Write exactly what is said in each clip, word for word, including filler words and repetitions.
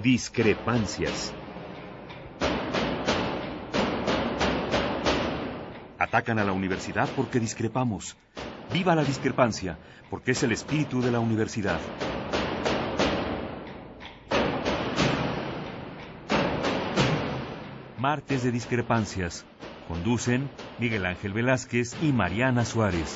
Discrepancias. Atacan a la universidad porque discrepamos. ¡Viva la discrepancia! Porque es el espíritu de la universidad. Martes de Discrepancias. Conducen Miguel Ángel Velázquez y Mariana Suárez.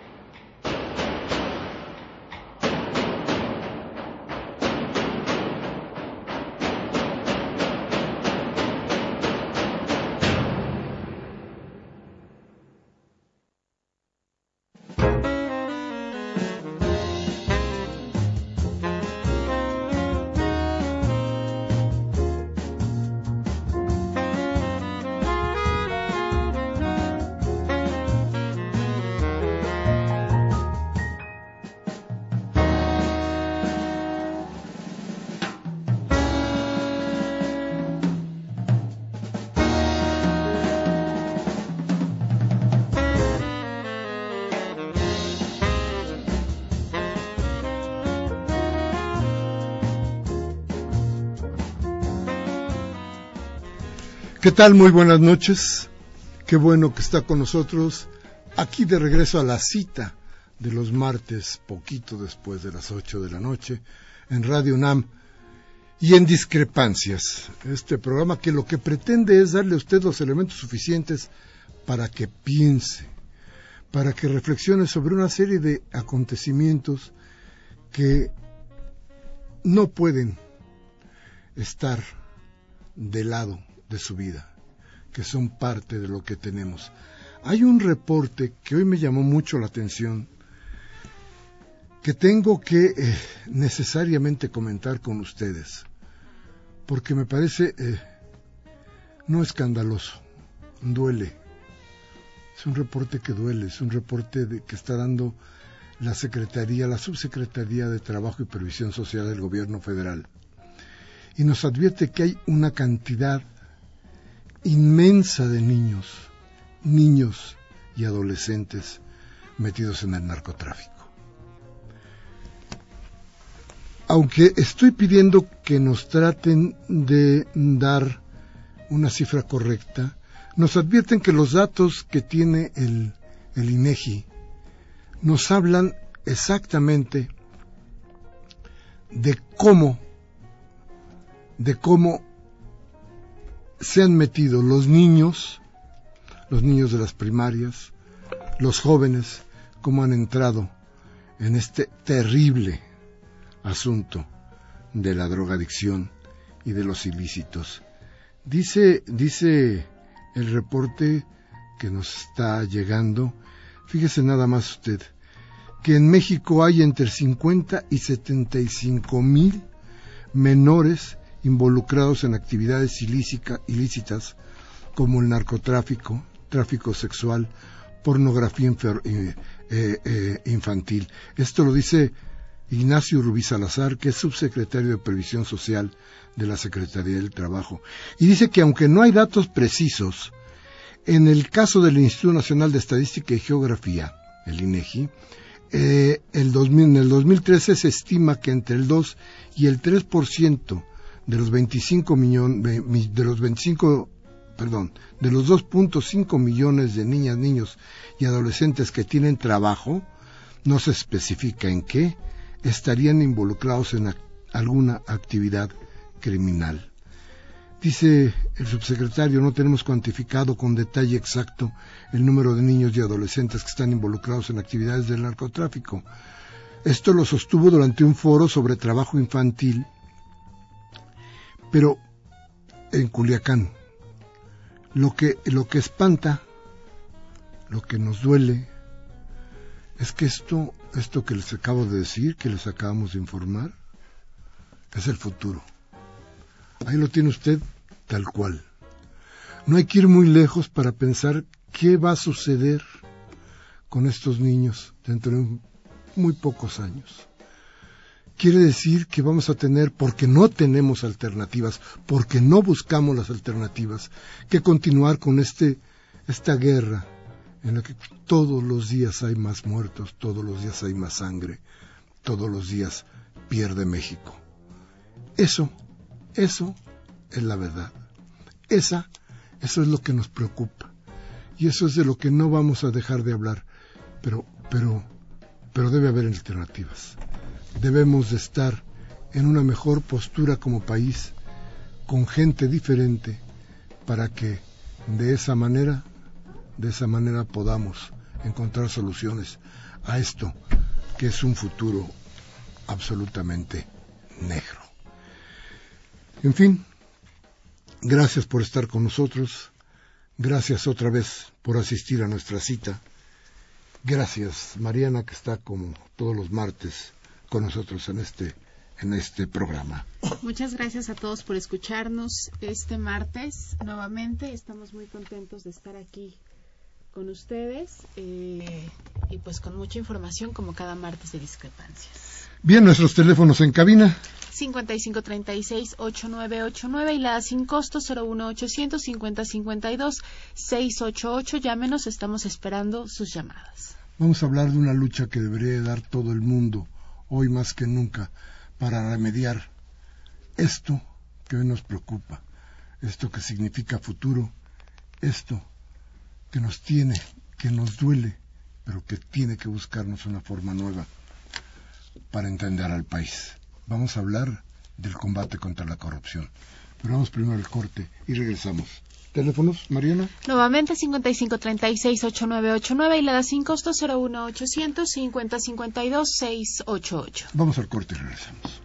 ¿Qué tal? Muy buenas noches. Qué bueno que está con nosotros aquí de regreso a la cita de los martes, poquito después de las ocho de la noche, en Radio UNAM y en Discrepancias. Este programa que lo que pretende es darle a usted los elementos suficientes para que piense, para que reflexione sobre una serie de acontecimientos que no pueden estar de lado de su vida, que son parte de lo que tenemos. Hay un reporte que hoy me llamó mucho la atención, que tengo que eh, necesariamente comentar con ustedes, porque me parece eh, no escandaloso, duele. Es un reporte que duele, es un reporte de, que está dando la Secretaría, la Subsecretaría de Trabajo y Previsión Social del Gobierno Federal, y nos advierte que hay una cantidad inmensa de niños, niños y adolescentes metidos en el narcotráfico. Aunque estoy pidiendo que nos traten de dar una cifra correcta, nos advierten que los datos que tiene el, el INEGI nos hablan exactamente de cómo, de cómo se han metido los niños, los niños de las primarias, los jóvenes, cómo han entrado en este terrible asunto de la drogadicción y de los ilícitos. Dice, dice el reporte que nos está llegando, fíjese nada más usted, que en México hay entre cincuenta y setenta y cinco mil menores involucrados en actividades ilícita, ilícitas como el narcotráfico, tráfico sexual, pornografía infer, eh, eh, eh, infantil. Esto lo dice Ignacio Rubí Salazar, que es subsecretario de Previsión Social de la Secretaría del Trabajo. Y dice que aunque no hay datos precisos, en el caso del Instituto Nacional de Estadística y Geografía, el INEGI, eh, el dos mil, en el dos mil trece se estima que entre el dos y el tres por ciento de los veinticinco millones de los veinticinco perdón de los dos punto cinco millones de niñas, niños y adolescentes que tienen trabajo, no se especifica en qué, estarían involucrados en a, alguna actividad criminal. Dice el subsecretario, no tenemos cuantificado con detalle exacto el número de niños y adolescentes que están involucrados en actividades del narcotráfico. Esto lo sostuvo durante un foro sobre trabajo infantil, pero en Culiacán. Lo que, lo que espanta, lo que nos duele, es que esto, esto que les acabo de decir, que les acabamos de informar, es el futuro. Ahí lo tiene usted tal cual. No hay que ir muy lejos para pensar qué va a suceder con estos niños dentro de muy pocos años. Quiere decir que vamos a tener, porque no tenemos alternativas, porque no buscamos las alternativas, que continuar con este esta guerra en la que todos los días hay más muertos, todos los días hay más sangre, todos los días pierde México. Eso Eso es la verdad. Esa, eso es lo que nos preocupa. Y eso es de lo que no vamos a dejar de hablar. Pero, pero, pero debe haber alternativas. Debemos de estar en una mejor postura como país, con gente diferente, para que de esa manera, de esa manera podamos encontrar soluciones a esto, que es un futuro absolutamente negro. En fin, gracias por estar con nosotros, gracias otra vez por asistir a nuestra cita, gracias Mariana, que está como todos los martes con nosotros en este, en este programa. Muchas gracias a todos por escucharnos este martes nuevamente, estamos muy contentos de estar aquí con ustedes eh, y pues con mucha información como cada martes de Discrepancias. Bien, nuestros teléfonos en cabina. cincuenta y cinco treinta y seis ochenta y nueve ochenta y nueve y la sin costo cero uno ochocientos cincuenta cincuenta y dos seiscientos ochenta y ocho. Llámenos, estamos esperando sus llamadas. Vamos a hablar de una lucha que debería dar todo el mundo, hoy más que nunca, para remediar esto que hoy nos preocupa, esto que significa futuro, esto que nos tiene, que nos duele, pero que tiene que buscarnos una forma nueva para entender al país. Vamos a hablar del combate contra la corrupción. Pero vamos primero al corte y regresamos. ¿Teléfonos, Mariana? Nuevamente cincuenta y cinco treinta y seis ochenta y nueve ochenta y nueve y la da sin costo cero uno ochocientos cincuenta cincuenta y dos seiscientos ochenta y ocho. Vamos al corte y regresamos.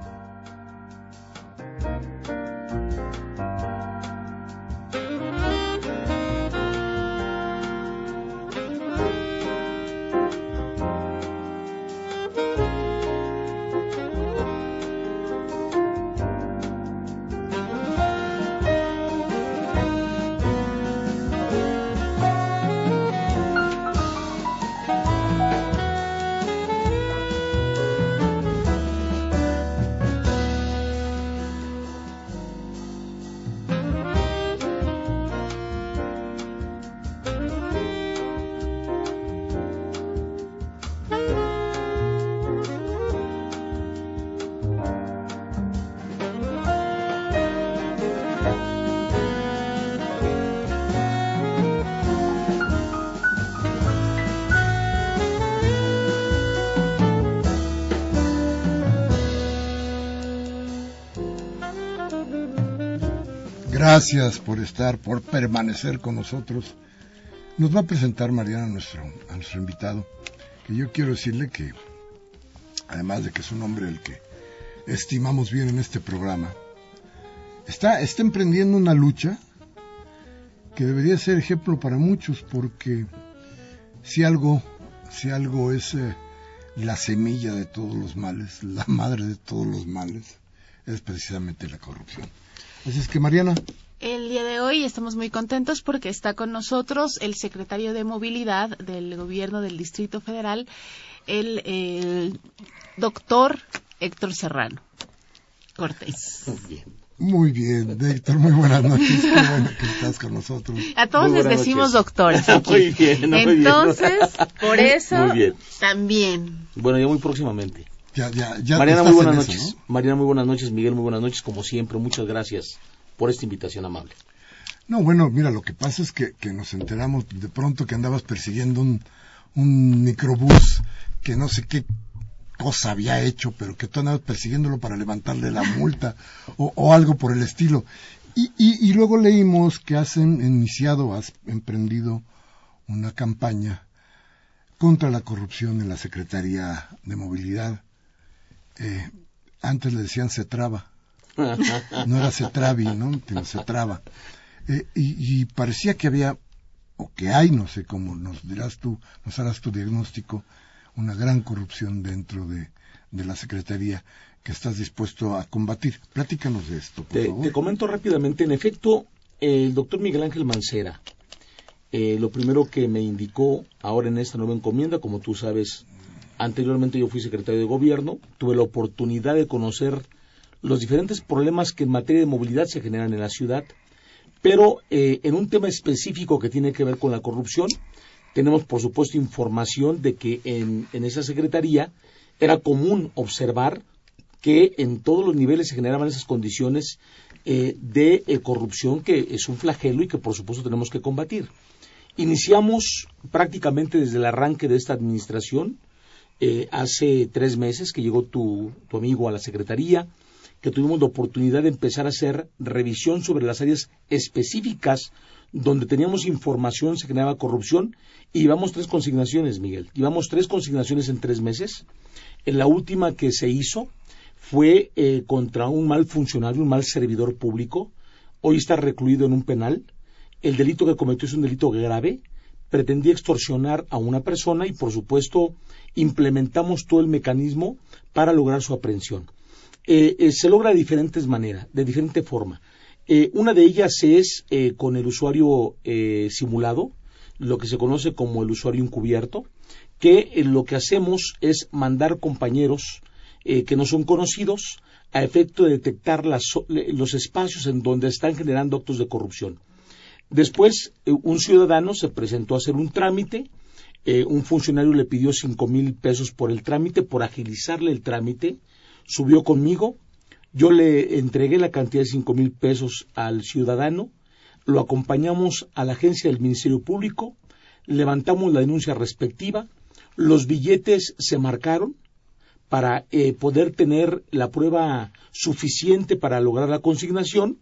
Gracias por estar, por permanecer con nosotros. Nos va a presentar Mariana a nuestro, a nuestro invitado, que yo quiero decirle que, además de que es un hombre el que estimamos bien en este programa, está, está emprendiendo una lucha que debería ser ejemplo para muchos, porque si algo, si algo es eh, la semilla de todos los males, la madre de todos los males, es precisamente la corrupción. Así es que, Mariana. El día de hoy estamos muy contentos porque está con nosotros el secretario de Movilidad del Gobierno del Distrito Federal, el, el doctor Héctor Serrano Cortés. Muy bien. Muy bien, Héctor, muy buenas noches. Qué bueno que estás con nosotros. A todos les decimos noches. Doctores aquí. Muy bien, muy Entonces, bien. por eso, muy bien. También. Bueno, ya muy próximamente. Ya, ya, ya Mariana, muy buenas eso, noches. ¿no? Mariana, muy buenas noches. Miguel, muy buenas noches. Como siempre, muchas gracias por esta invitación amable. No, bueno, mira, lo que pasa es que, que nos enteramos de pronto que andabas persiguiendo un, un microbús que no sé qué cosa había hecho, pero que tú andabas persiguiéndolo para levantarle la multa o, o algo por el estilo. Y, y, y luego leímos que has iniciado, has emprendido una campaña contra la corrupción en la Secretaría de Movilidad. Eh, antes le decían Cetrava, no era Cetravi, ¿no? Sino Cetrava. Eh, y, y parecía que había, o que hay, no sé cómo nos dirás tú, nos harás tu diagnóstico, una gran corrupción dentro de, de la Secretaría que estás dispuesto a combatir. Platícanos de esto, por te, favor. Te comento rápidamente. En efecto, el doctor Miguel Ángel Mancera, eh, lo primero que me indicó ahora en esta nueva encomienda, como tú sabes, anteriormente yo fui secretario de Gobierno, tuve la oportunidad de conocer los diferentes problemas que en materia de movilidad se generan en la ciudad, pero eh, en un tema específico que tiene que ver con la corrupción, tenemos por supuesto información de que en, en esa secretaría era común observar que en todos los niveles se generaban esas condiciones eh, de eh, corrupción, que es un flagelo y que por supuesto tenemos que combatir. Iniciamos prácticamente desde el arranque de esta administración, eh, hace tres meses que llegó tu, tu amigo a la Secretaría, que tuvimos la oportunidad de empezar a hacer revisión sobre las áreas específicas donde teníamos información, se generaba corrupción, y llevamos tres consignaciones, Miguel. Llevamos tres consignaciones en tres meses. En la última que se hizo fue eh, contra un mal funcionario, un mal servidor público. Hoy está recluido en un penal. El delito que cometió es un delito grave. Pretendía extorsionar a una persona y, por supuesto, implementamos todo el mecanismo para lograr su aprehensión. Eh, eh, se logra de diferentes maneras, de diferente forma. Eh, una de ellas es eh, con el usuario eh, simulado, lo que se conoce como el usuario encubierto, que eh, lo que hacemos es mandar compañeros eh, que no son conocidos a efecto de detectar las, los espacios en donde están generando actos de corrupción. Después, eh, un ciudadano se presentó a hacer un trámite, eh, un funcionario le pidió cinco mil pesos por el trámite, por agilizarle el trámite, subió conmigo. Yo le entregué la cantidad de cinco mil pesos al ciudadano, lo acompañamos a la agencia del Ministerio Público, levantamos la denuncia respectiva, los billetes se marcaron para eh, poder tener la prueba suficiente para lograr la consignación,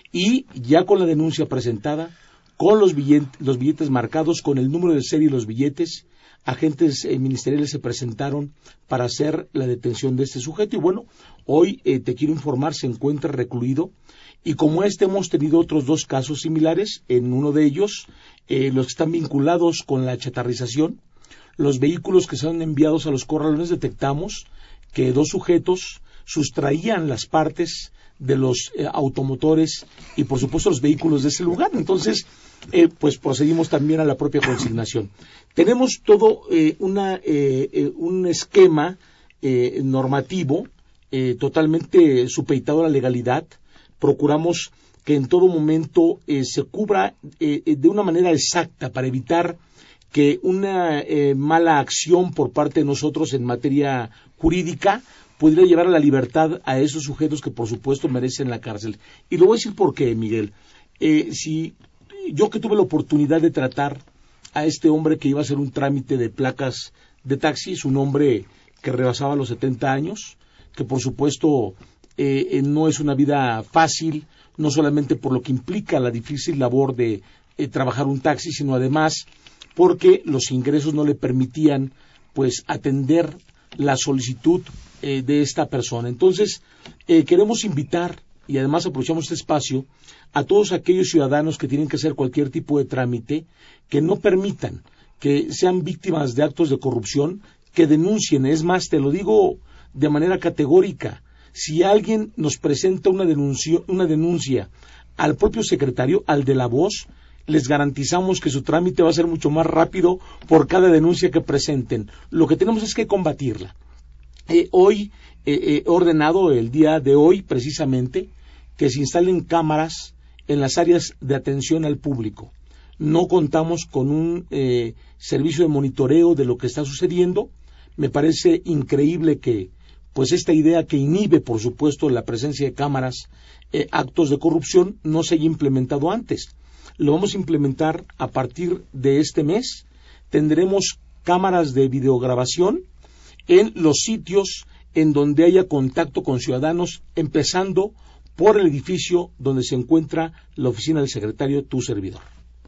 y ya con la denuncia presentada, con los billetes, los billetes marcados, con el número de serie de los billetes, agentes eh, ministeriales se presentaron para hacer la detención de este sujeto. Y bueno, hoy eh, te quiero informar, se encuentra recluido, y como este hemos tenido otros dos casos similares. En uno de ellos, eh, los que están vinculados con la chatarrización, los vehículos que son enviados a los corralones, detectamos que dos sujetos sustraían las partes de los eh, automotores y por supuesto los vehículos de ese lugar. Entonces, eh, pues procedimos también a la propia consignación. Tenemos todo eh, una, eh, eh, un esquema eh, normativo eh, totalmente supeditado a la legalidad. Procuramos que en todo momento eh, se cubra eh, de una manera exacta para evitar que una eh, mala acción por parte de nosotros en materia jurídica pudiera llevar a la libertad a esos sujetos que por supuesto merecen la cárcel. Y lo voy a decir por qué, Miguel. Eh, si yo que tuve la oportunidad de tratar a este hombre que iba a hacer un trámite de placas de taxi, es un hombre que rebasaba los setenta años, que por supuesto eh, eh, no es una vida fácil, no solamente por lo que implica la difícil labor de eh, trabajar un taxi, sino además porque los ingresos no le permitían pues atender la solicitud eh, de esta persona. Entonces, eh, queremos invitar, y además aprovechamos este espacio, a todos aquellos ciudadanos que tienen que hacer cualquier tipo de trámite, que no permitan que sean víctimas de actos de corrupción, que denuncien. Es más, te lo digo de manera categórica, si alguien nos presenta una denuncia, una denuncia al propio secretario, al de la voz, les garantizamos que su trámite va a ser mucho más rápido por cada denuncia que presenten. Lo que tenemos es que combatirla. Eh, hoy he eh, eh, ordenado el día de hoy precisamente que se instalen cámaras en las áreas de atención al público. No contamos con un eh, servicio de monitoreo de lo que está sucediendo. Me parece increíble que pues esta idea que inhibe, por supuesto, la presencia de cámaras, eh, actos de corrupción, no se haya implementado antes. Lo vamos a implementar a partir de este mes. Tendremos cámaras de videograbación en los sitios en donde haya contacto con ciudadanos, empezando por el edificio donde se encuentra la oficina del secretario, tu servidor.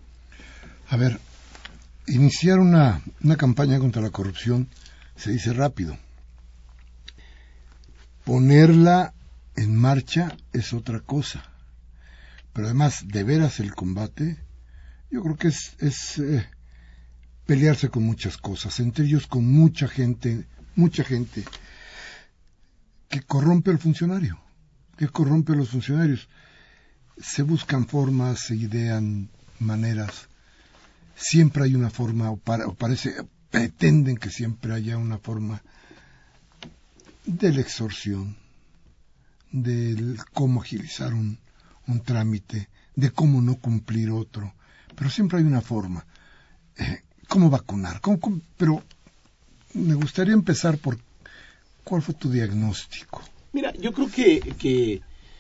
A ver, iniciar una, una campaña contra la corrupción se dice rápido. Ponerla en marcha es otra cosa. Pero además, de veras el combate, yo creo que es, es eh, pelearse con muchas cosas, entre ellos con mucha gente, mucha gente que corrompe al funcionario, que corrompe a los funcionarios. Se buscan formas, se idean maneras, siempre hay una forma, o, para, o parece, pretenden que siempre haya una forma de la extorsión, del cómo agilizar un un trámite, de cómo no cumplir otro, pero siempre hay una forma. Eh, ¿Cómo vacunar? ¿Cómo, cómo? Pero me gustaría empezar por ¿cuál fue tu diagnóstico? Mira, yo creo que, que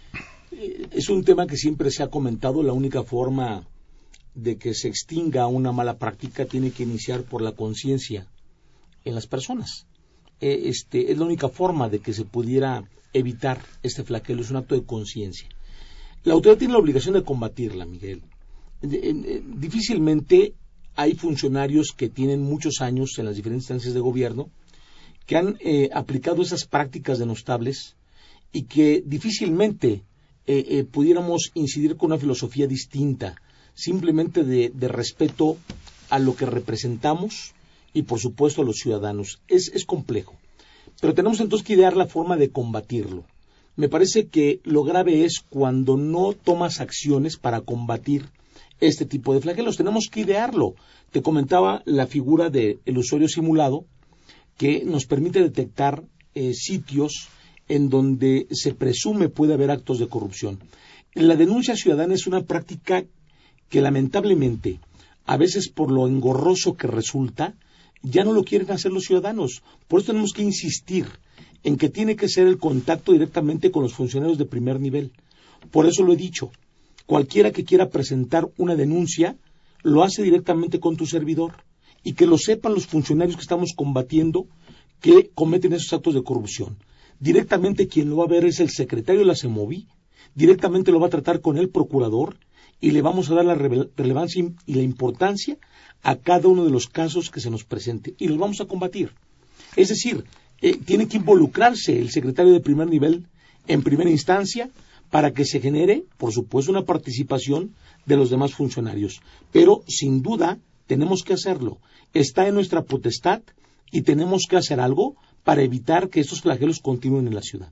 eh, es un tema que siempre se ha comentado. La única forma de que se extinga una mala práctica tiene que iniciar por la conciencia en las personas. Eh, este, es la única forma de que se pudiera evitar este flagelo, es un acto de conciencia. La autoridad tiene la obligación de combatirla, Miguel. Eh, eh, difícilmente hay funcionarios que tienen muchos años en las diferentes instancias de gobierno que han eh, aplicado esas prácticas denostables y que difícilmente eh, eh, pudiéramos incidir con una filosofía distinta, simplemente de, de respeto a lo que representamos y por supuesto a los ciudadanos. Es, es complejo, pero tenemos entonces que idear la forma de combatirlo. Me parece que lo grave es cuando no tomas acciones para combatir este tipo de flagelos. Tenemos que idearlo. Te comentaba la figura del usuario simulado, que nos permite detectar eh, sitios en donde se presume puede haber actos de corrupción. La denuncia ciudadana es una práctica que lamentablemente, a veces por lo engorroso que resulta, ya no lo quieren hacer los ciudadanos. Por eso tenemos que insistir en que tiene que ser el contacto directamente con los funcionarios de primer nivel. Por eso lo he dicho, cualquiera que quiera presentar una denuncia, lo hace directamente con tu servidor, y que lo sepan los funcionarios que estamos combatiendo que cometen esos actos de corrupción. Directamente quien lo va a ver es el secretario de la CEMOVI, directamente lo va a tratar con el procurador, y le vamos a dar la relevancia y la importancia a cada uno de los casos que se nos presente, y los vamos a combatir. Es decir, eh, tiene que involucrarse el secretario de primer nivel en primera instancia para que se genere, por supuesto, una participación de los demás funcionarios. Pero, sin duda, tenemos que hacerlo. Está en nuestra potestad y tenemos que hacer algo para evitar que estos flagelos continúen en la ciudad.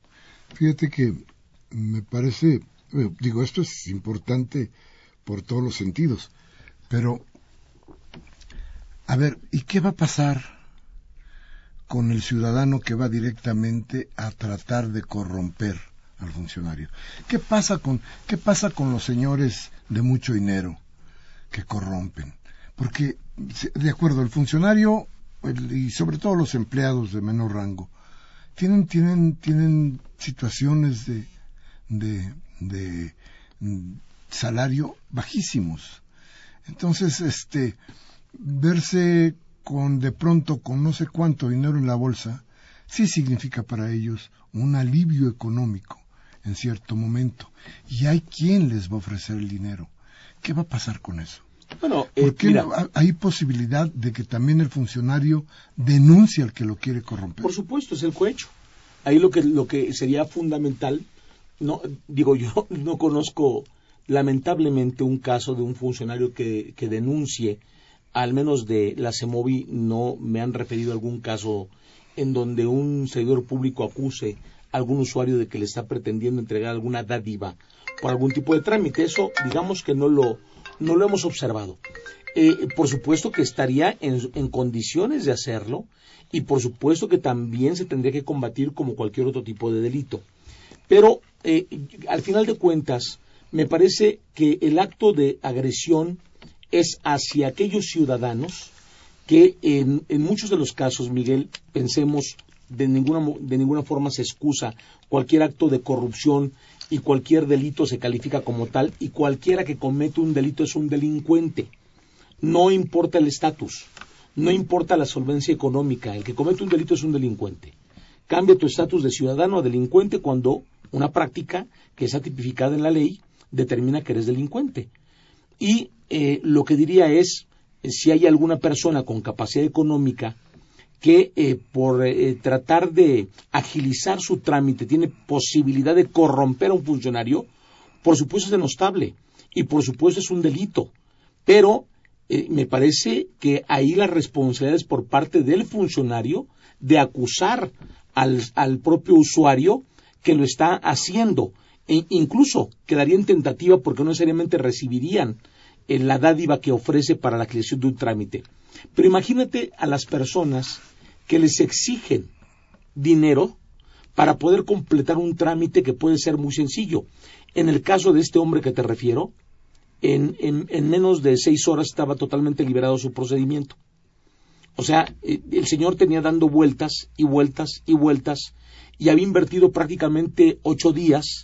Fíjate que me parece, digo, esto es importante por todos los sentidos, pero, a ver, ¿y qué va a pasar con el ciudadano que va directamente a tratar de corromper al funcionario? ¿Qué pasa con, qué pasa con los señores de mucho dinero que corrompen? Porque, de acuerdo, el funcionario el, y sobre todo los empleados de menor rango tienen tienen tienen situaciones de de, de salario bajísimos. Entonces, este verse con de pronto con no sé cuánto dinero en la bolsa sí significa para ellos un alivio económico en cierto momento, y hay quien les va a ofrecer el dinero. ¿Qué va a pasar con eso? Bueno, eh, ¿Por qué mira, no hay posibilidad de que también el funcionario denuncie al que lo quiere corromper? Por supuesto, es el cohecho. Ahí lo que lo que sería fundamental, no digo yo no conozco lamentablemente un caso de un funcionario que, que denuncie, al menos de la CEMOVI no me han referido a algún caso en donde un servidor público acuse a algún usuario de que le está pretendiendo entregar alguna dádiva por algún tipo de trámite. Eso, digamos que no lo no lo hemos observado. Eh, por supuesto que estaría en, en condiciones de hacerlo, y por supuesto que también se tendría que combatir como cualquier otro tipo de delito. Pero eh, al final de cuentas, me parece que el acto de agresión es hacia aquellos ciudadanos que en, en muchos de los casos, Miguel, pensemos, de ninguna, de ninguna forma se excusa cualquier acto de corrupción y cualquier delito se califica como tal, y cualquiera que comete un delito es un delincuente. No importa el estatus, no importa la solvencia económica, el que comete un delito es un delincuente. Cambia tu estatus de ciudadano a delincuente cuando una práctica que está tipificada en la ley determina que eres delincuente. Y eh, lo que diría es, eh, si hay alguna persona con capacidad económica que eh, por eh, tratar de agilizar su trámite tiene posibilidad de corromper a un funcionario, por supuesto es denostable y por supuesto es un delito, pero eh, me parece que ahí la responsabilidad es por parte del funcionario de acusar al, al propio usuario que lo está haciendo, e incluso quedaría en tentativa porque no necesariamente recibirían eh, la dádiva que ofrece para la creación de un trámite. Pero imagínate a las personas que les exigen dinero para poder completar un trámite que puede ser muy sencillo. En el caso de este hombre que te refiero, en, en, en menos de seis horas estaba totalmente liberado su procedimiento. O sea, eh, el señor tenía dando vueltas y vueltas y vueltas y había invertido prácticamente ocho días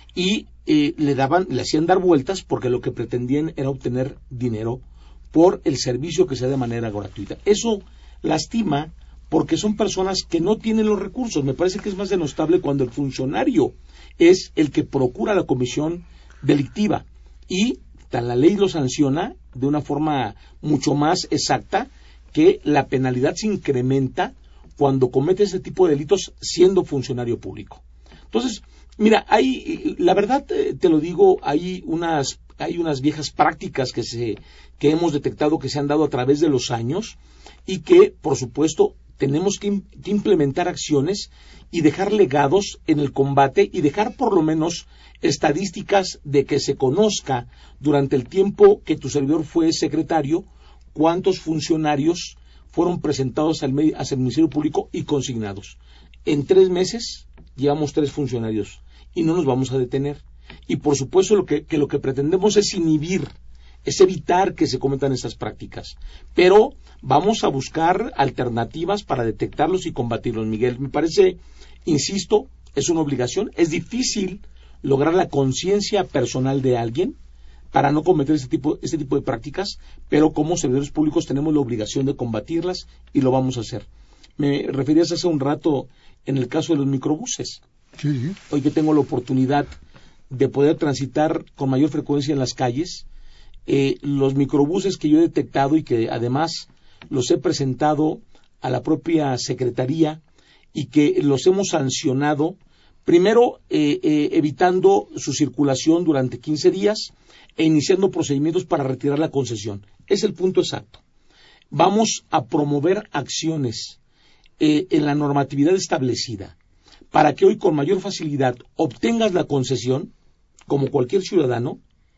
y eh, le daban, le hacían dar vueltas porque lo que pretendían era obtener dinero por el servicio que se da de manera gratuita. Eso lastima porque son personas que no tienen los recursos. Me parece que es más denostable cuando el funcionario es el que procura la comisión delictiva y la ley lo sanciona de una forma mucho más exacta, que la penalidad se incrementa cuando comete ese tipo de delitos siendo funcionario público. Entonces, mira, hay, la verdad te lo digo, hay unas, hay unas viejas prácticas que se, que hemos detectado que se han dado a través de los años y que, por supuesto, tenemos que, que implementar acciones y dejar legados en el combate y dejar por lo menos estadísticas de que se conozca durante el tiempo que tu servidor fue secretario cuántos funcionarios fueron presentados al, al Ministerio Público y consignados. En tres meses llevamos tres funcionarios y no nos vamos a detener. Y por supuesto lo que, que lo que pretendemos es inhibir, es evitar que se cometan esas prácticas. Pero vamos a buscar alternativas para detectarlos y combatirlos, Miguel. Me parece, insisto, es una obligación. Es difícil lograr la conciencia personal de alguien para no cometer este tipo, este tipo de prácticas, pero como servidores públicos tenemos la obligación de combatirlas y lo vamos a hacer. Me referías hace un rato en el caso de los microbuses. Sí. Hoy que tengo la oportunidad de poder transitar con mayor frecuencia en las calles, eh, los microbuses que yo he detectado y que además los he presentado a la propia Secretaría y que los hemos sancionado, primero eh, eh, evitando su circulación durante quince días e iniciando procedimientos para retirar la concesión. Es el punto exacto. Vamos a promover acciones eh, en la normatividad establecida para que hoy con mayor facilidad obtengas la concesión como cualquier ciudadano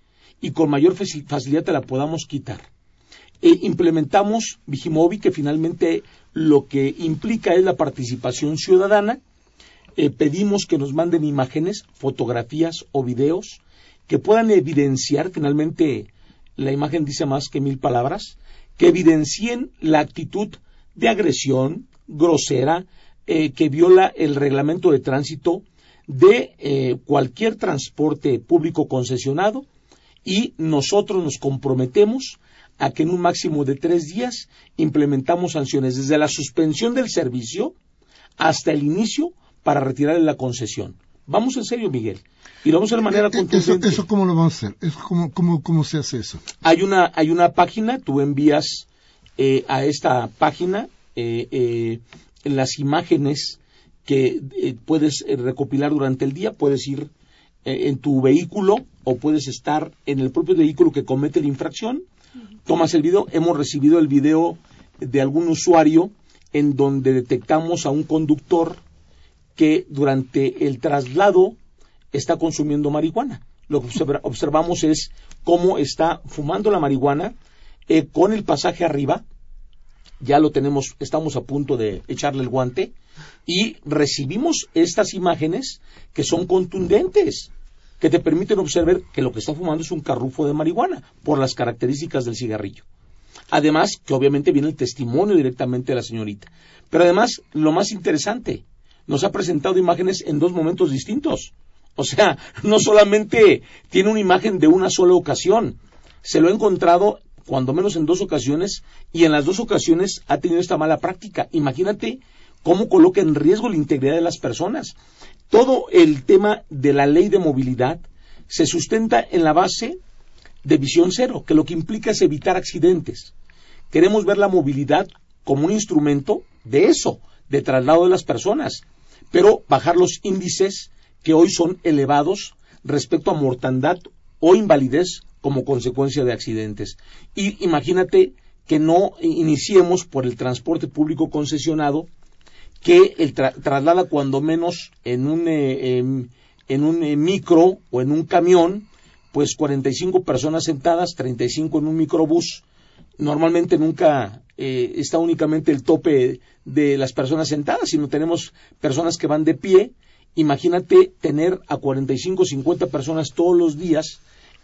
y con mayor facilidad te la podamos quitar. Eh, implementamos Vigimovi, que finalmente lo que implica es la participación ciudadana. Eh, pedimos que nos manden imágenes, fotografías o videos que puedan evidenciar, finalmente la imagen dice más que mil palabras, que evidencien la actitud de agresión grosera eh, que viola el reglamento de tránsito de eh, cualquier transporte público concesionado, y nosotros nos comprometemos a que en un máximo de tres días implementamos sanciones desde la suspensión del servicio hasta el inicio para retirarle la concesión. Vamos en serio, Miguel, y lo vamos a hacer de manera contundente. ¿Eso, eso cómo lo vamos a hacer? ¿Eso cómo, cómo, ¿Cómo se hace eso? Hay una, hay una página, tú envías eh, a esta página eh, eh, las imágenes que eh, puedes eh, recopilar durante el día, puedes ir eh, en tu vehículo o puedes estar en el propio vehículo que comete la infracción, tomas el video. Hemos recibido el video de algún usuario en donde detectamos a un conductor que durante el traslado está consumiendo marihuana. Lo que observamos es cómo está fumando la marihuana eh, con el pasaje arriba. Ya lo tenemos, estamos a punto de echarle el guante y recibimos estas imágenes que son contundentes, que te permiten observar que lo que está fumando es un carrufo de marihuana por las características del cigarrillo. Además, que obviamente viene el testimonio directamente de la señorita. Pero además, lo más interesante, nos ha presentado imágenes en dos momentos distintos. O sea, no solamente tiene una imagen de una sola ocasión, se lo ha encontrado cuando menos en dos ocasiones, y en las dos ocasiones ha tenido esta mala práctica. Imagínate cómo coloca en riesgo la integridad de las personas. Todo el tema de la ley de movilidad se sustenta en la base de visión cero, que lo que implica es evitar accidentes. Queremos ver la movilidad como un instrumento de eso, de traslado de las personas, pero bajar los índices que hoy son elevados respecto a mortandad o invalidez como consecuencia de accidentes. Y imagínate que no iniciemos por el transporte público concesionado, que el tra- traslada cuando menos en un, eh, en, en un eh, micro o en un camión, pues cuarenta y cinco personas sentadas, treinta y cinco en un microbús. Normalmente nunca eh, está únicamente el tope de las personas sentadas, sino tenemos personas que van de pie. Imagínate tener a cuarenta y cinco, cincuenta personas todos los días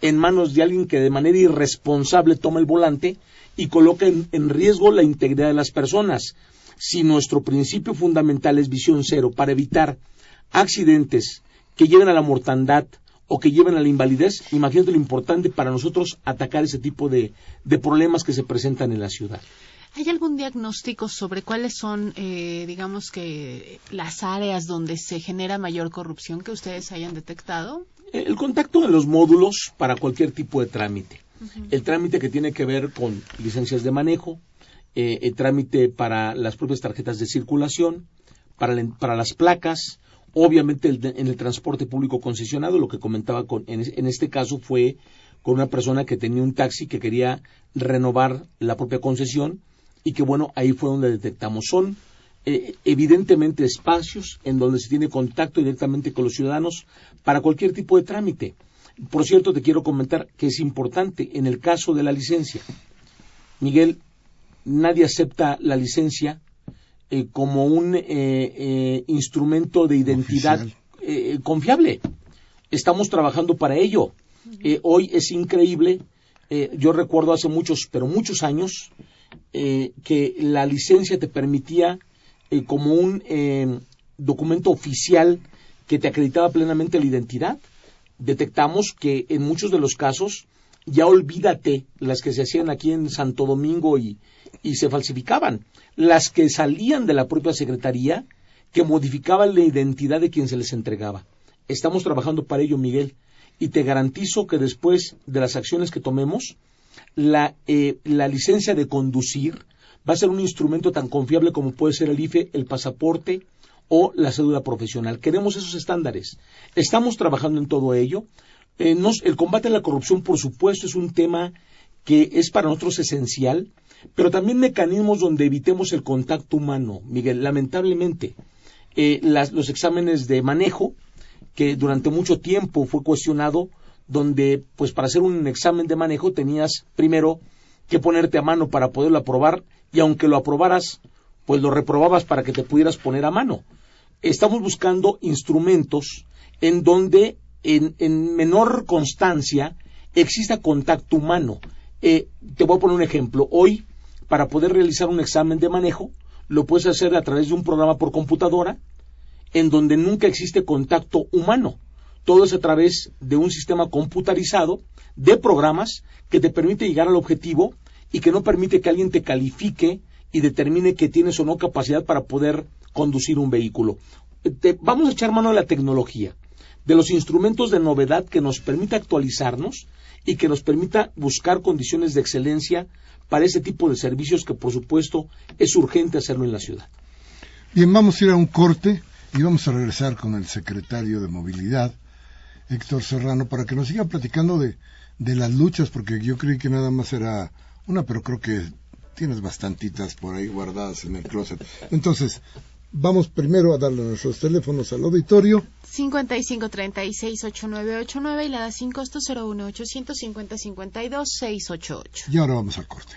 en manos de alguien que de manera irresponsable toma el volante y coloca en, en riesgo la integridad de las personas. Si nuestro principio fundamental es visión cero para evitar accidentes que lleven a la mortandad o que lleven a la invalidez, imagínate lo importante para nosotros atacar ese tipo de, de problemas que se presentan en la ciudad. ¿Hay algún diagnóstico sobre cuáles son, eh, digamos que, las áreas donde se genera mayor corrupción que ustedes hayan detectado? El contacto en los módulos para cualquier tipo de trámite. Uh-huh. El trámite que tiene que ver con licencias de manejo, eh, el trámite para las propias tarjetas de circulación, para, la, para las placas, obviamente el de, en el transporte público concesionado, lo que comentaba con, en, en este caso fue con una persona que tenía un taxi que quería renovar la propia concesión y que bueno, ahí fue donde detectamos. Son eh, evidentemente espacios en donde se tiene contacto directamente con los ciudadanos para cualquier tipo de trámite. Por cierto, te quiero comentar que es importante en el caso de la licencia. Miguel, nadie acepta la licencia Eh, como un eh, eh, instrumento de identidad eh, confiable. Estamos trabajando para ello. Eh, hoy es increíble, eh, yo recuerdo hace muchos, pero muchos años, eh, que la licencia te permitía eh, como un eh, documento oficial que te acreditaba plenamente la identidad. Detectamos que en muchos de los casos, ya olvídate las que se hacían aquí en Santo Domingo y, y se falsificaban, las que salían de la propia Secretaría, que modificaban la identidad de quien se les entregaba. Estamos trabajando para ello, Miguel, y te garantizo que después de las acciones que tomemos, la, eh, la licencia de conducir va a ser un instrumento tan confiable como puede ser el I F E, el pasaporte o la cédula profesional. Queremos esos estándares. Estamos trabajando en todo ello. Eh, nos, el combate a la corrupción, por supuesto, es un tema que es para nosotros esencial, pero también mecanismos donde evitemos el contacto humano, Miguel. Lamentablemente, eh, las, los exámenes de manejo, que durante mucho tiempo fue cuestionado, donde pues para hacer un examen de manejo tenías primero que ponerte a mano para poderlo aprobar, y aunque lo aprobaras, pues lo reprobabas para que te pudieras poner a mano. Estamos buscando instrumentos en donde en, en menor constancia exista contacto humano. Eh, te voy a poner un ejemplo. Hoy, para poder realizar un examen de manejo, lo puedes hacer a través de un programa por computadora, en donde nunca existe contacto humano. Todo es a través de un sistema computarizado de programas que te permite llegar al objetivo y que no permite que alguien te califique y determine que tienes o no capacidad para poder conducir un vehículo. Te, vamos a echar mano de la tecnología, de los instrumentos de novedad que nos permita actualizarnos y que nos permita buscar condiciones de excelencia para ese tipo de servicios que, por supuesto, es urgente hacerlo en la ciudad. Bien, vamos a ir a un corte y vamos a regresar con el secretario de Movilidad, Héctor Serrano, para que nos siga platicando de, de las luchas, porque yo creí que nada más era una, pero creo que tienes bastantitas por ahí guardadas en el closet. Entonces, vamos primero a darle nuestros teléfonos al auditorio. cincuenta y cinco treinta y seis ochenta y nueve ochenta y nueve y la da sin costo cero uno ochocientos cincuenta cincuenta y dos seiscientos ochenta y ocho. Y ahora vamos al corte.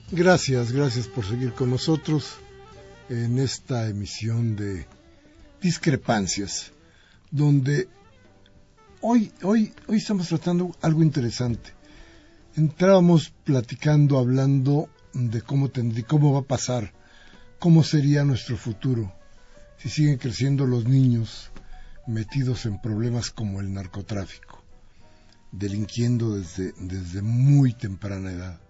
Gracias, gracias por seguir con nosotros en esta emisión de Discrepancias, donde hoy, hoy, hoy estamos tratando algo interesante. Entrábamos platicando, hablando de cómo tendría, cómo va a pasar, cómo sería nuestro futuro, si siguen creciendo los niños metidos en problemas como el narcotráfico, delinquiendo desde, desde muy temprana edad.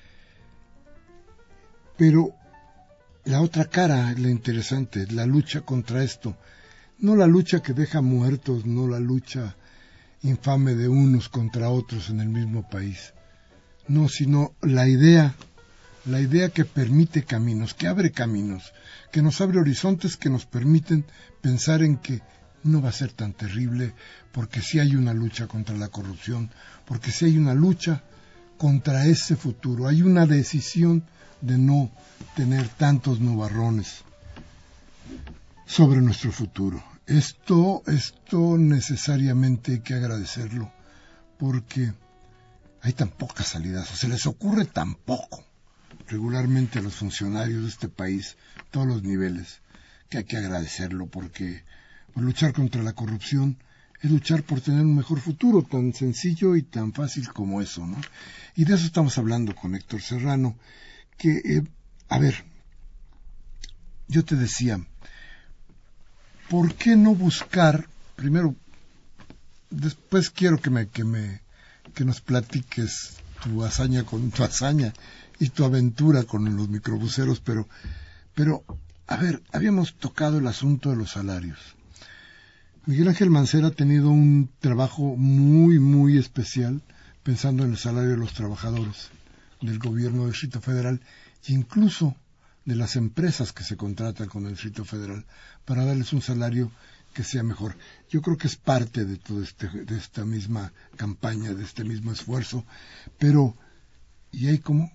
Pero la otra cara, la interesante, la lucha contra esto, no la lucha que deja muertos, no la lucha infame de unos contra otros en el mismo país, no, sino la idea, la idea que permite caminos, que abre caminos, que nos abre horizontes que nos permiten pensar en que no va a ser tan terrible, porque sí hay una lucha contra la corrupción, porque sí hay una lucha contra ese futuro, hay una decisión de no tener tantos nubarrones sobre nuestro futuro. Esto, esto necesariamente hay que agradecerlo, porque hay tan pocas salidas, o se les ocurre tan poco regularmente a los funcionarios de este país, todos los niveles, que hay que agradecerlo, porque pues, luchar contra la corrupción es luchar por tener un mejor futuro, tan sencillo y tan fácil como eso, ¿no? Y de eso estamos hablando con Héctor Serrano, que, eh, a ver, yo te decía, ¿por qué no buscar, primero, después quiero que me, que me, que nos platiques tu hazaña con tu hazaña y tu aventura con los microbuseros, pero, pero, a ver, habíamos tocado el asunto de los salarios. Miguel Ángel Mancera ha tenido un trabajo muy, muy especial pensando en el salario de los trabajadores del gobierno del Distrito Federal e incluso de las empresas que se contratan con el Distrito Federal para darles un salario que sea mejor. Yo creo que es parte de todo este, de esta misma campaña, de este mismo esfuerzo, pero ¿y ahí cómo?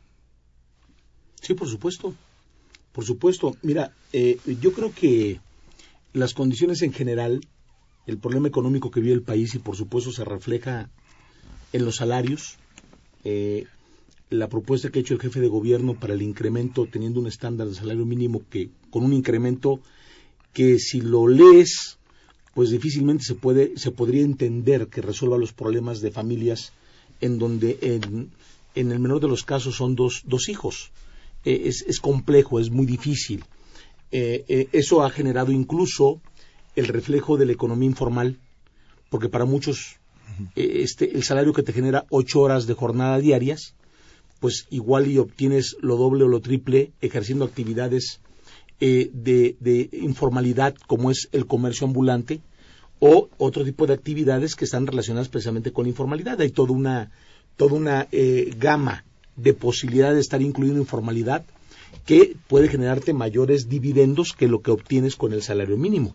Sí, por supuesto, por supuesto. Mira, eh, yo creo que las condiciones en general, el problema económico que vive el país y por supuesto se refleja en los salarios, eh, la propuesta que ha hecho el jefe de gobierno para el incremento, teniendo un estándar de salario mínimo que con un incremento que si lo lees, pues difícilmente se puede, se podría entender que resuelva los problemas de familias en donde en, en el menor de los casos son dos, dos hijos. Eh, es, es complejo, es muy difícil. Eh, eh, eso ha generado incluso el reflejo de la economía informal, porque para muchos eh, este, el salario que te genera ocho horas de jornada diarias, pues igual y obtienes lo doble o lo triple ejerciendo actividades eh, de, de informalidad como es el comercio ambulante o otro tipo de actividades que están relacionadas precisamente con la informalidad. Hay toda una, toda una eh, gama de posibilidades de estar incluido en informalidad que puede generarte mayores dividendos que lo que obtienes con el salario mínimo.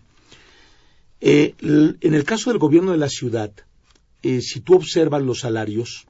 Eh, en el caso del gobierno de la ciudad, eh, si tú observas los salarios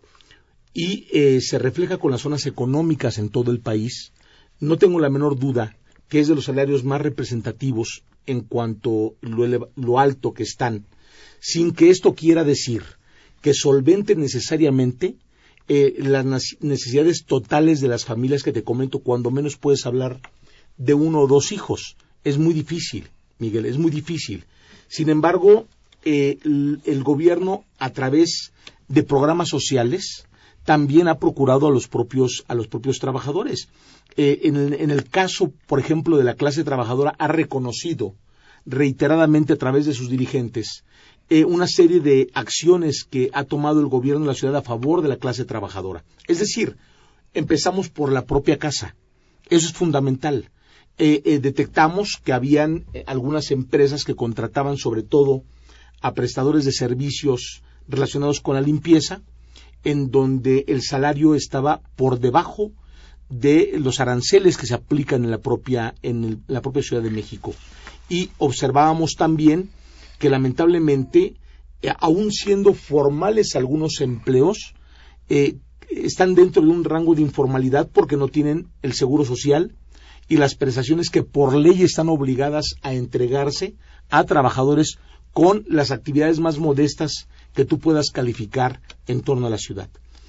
y eh, se refleja con las zonas económicas en todo el país, no tengo la menor duda que es de los salarios más representativos en cuanto lo, lo alto que están, sin que esto quiera decir que solvente necesariamente eh, las necesidades totales de las familias que te comento, cuando menos puedes hablar de uno o dos hijos. Es muy difícil, Miguel, es muy difícil. Sin embargo, eh, el, el gobierno, a través de programas sociales, también ha procurado a los propios, a los propios trabajadores. Eh, en, el, en el caso, por ejemplo, de la clase trabajadora, ha reconocido reiteradamente a través de sus dirigentes eh, una serie de acciones que ha tomado el gobierno de la ciudad a favor de la clase trabajadora. Es decir, empezamos por la propia casa. Eso es fundamental. Eh, eh, detectamos que habían eh, algunas empresas que contrataban sobre todo a prestadores de servicios relacionados con la limpieza, en donde el salario estaba por debajo de los aranceles que se aplican en la propia, en el, la propia Ciudad de México. Y observábamos también que lamentablemente, eh, aún siendo formales algunos empleos, eh, están dentro de un rango de informalidad porque no tienen el seguro social y las prestaciones que por ley están obligadas a entregarse a trabajadores con las actividades más modestas que tú puedas calificar en torno a la ciudad.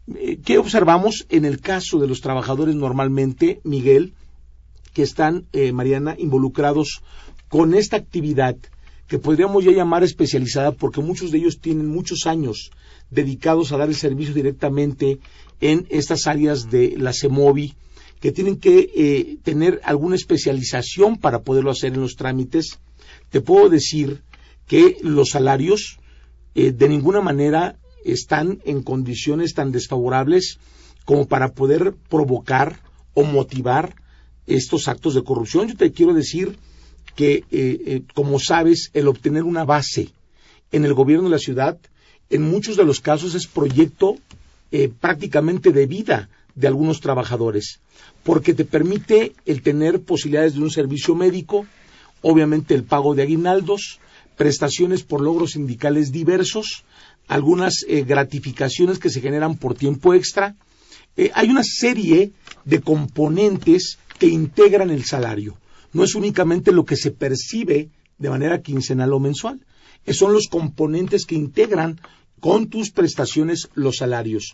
Eh, ¿Qué observamos en el caso de los trabajadores normalmente, Miguel, que están, eh, Mariana, involucrados con esta actividad que podríamos ya llamar especializada, porque muchos de ellos tienen muchos años dedicados a dar el servicio directamente en estas áreas de la CEMOVI, que tienen que eh, tener alguna especialización para poderlo hacer en los trámites? Te puedo decir que los salarios eh, de ninguna manera están en condiciones tan desfavorables como para poder provocar o motivar estos actos de corrupción. Yo te quiero decir que, eh, eh, como sabes, el obtener una base en el gobierno de la ciudad, en muchos de los casos es proyecto eh, prácticamente de vida de algunos trabajadores, porque te permite el tener posibilidades de un servicio médico, obviamente el pago de aguinaldos, prestaciones por logros sindicales diversos, algunas eh, gratificaciones que se generan por tiempo extra. Eh, hay una serie de componentes que integran el salario. No es únicamente lo que se percibe de manera quincenal o mensual. Eh, son los componentes que integran con tus prestaciones los salarios.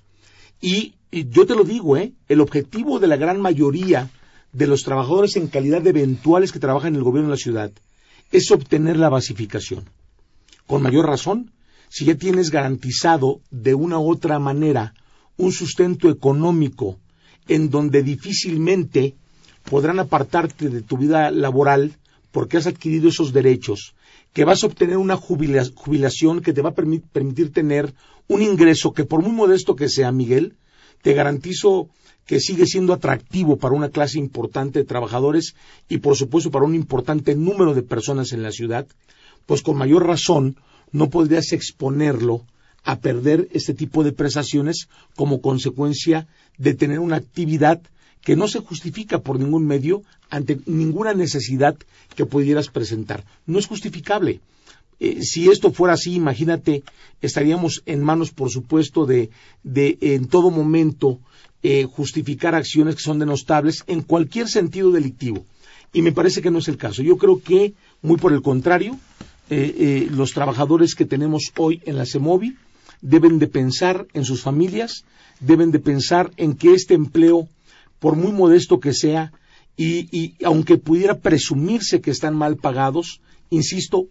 Y, y yo te lo digo, ¿eh? el objetivo de la gran mayoría de los trabajadores en calidad de eventuales que trabajan en el gobierno de la ciudad es obtener la basificación. Con mayor razón, si ya tienes garantizado de una u otra manera un sustento económico en donde difícilmente podrán apartarte de tu vida laboral porque has adquirido esos derechos, que vas a obtener una jubila- jubilación que te va a permi- permitir tener un ingreso que, por muy modesto que sea, Miguel, te garantizo que sigue siendo atractivo para una clase importante de trabajadores y, por supuesto, para un importante número de personas en la ciudad, pues con mayor razón no podrías exponerlo a perder este tipo de prestaciones como consecuencia de tener una actividad que no se justifica por ningún medio ante ninguna necesidad que pudieras presentar. No es justificable. Eh, si esto fuera así, imagínate, estaríamos en manos, por supuesto, de, de en todo momento eh, justificar acciones que son denostables en cualquier sentido delictivo. Y me parece que no es el caso. Yo creo que, muy por el contrario, eh, eh, los trabajadores que tenemos hoy en la CEMOVI deben de pensar en sus familias, deben de pensar en que este empleo, por muy modesto que sea, y, y aunque pudiera presumirse que están mal pagados, insisto,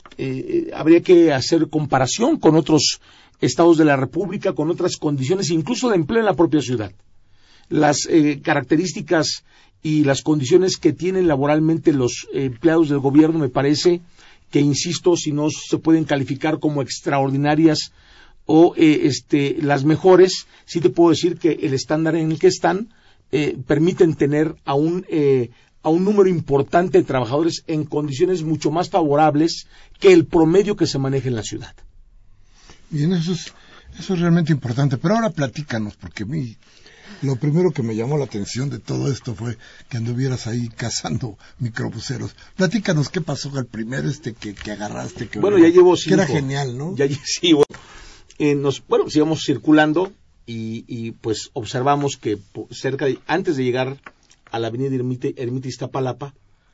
eh, habría que hacer comparación con otros estados de la República, con otras condiciones, incluso de empleo en la propia ciudad. Las eh, características y las condiciones que tienen laboralmente los eh, empleados del gobierno, me parece que, insisto, si no se pueden calificar como extraordinarias o eh, este, las mejores, sí te puedo decir que el estándar en el que están eh, permiten tener a un, eh, a un número importante de trabajadores en condiciones mucho más favorables que el promedio que se maneja en la ciudad. Bien, eso es, eso es realmente importante. Pero ahora platícanos, porque a mí lo primero que me llamó la atención de todo esto fue que anduvieras ahí cazando microbuseros. Platícanos qué pasó al primero este que, que agarraste. Que bueno, ya llevo cinco. Que era genial, ¿no? Ya, sí, bueno, eh, nos, bueno, sigamos circulando y, y pues observamos que cerca de, antes de llegar a la avenida Ermita, Ermita Iztapalapa,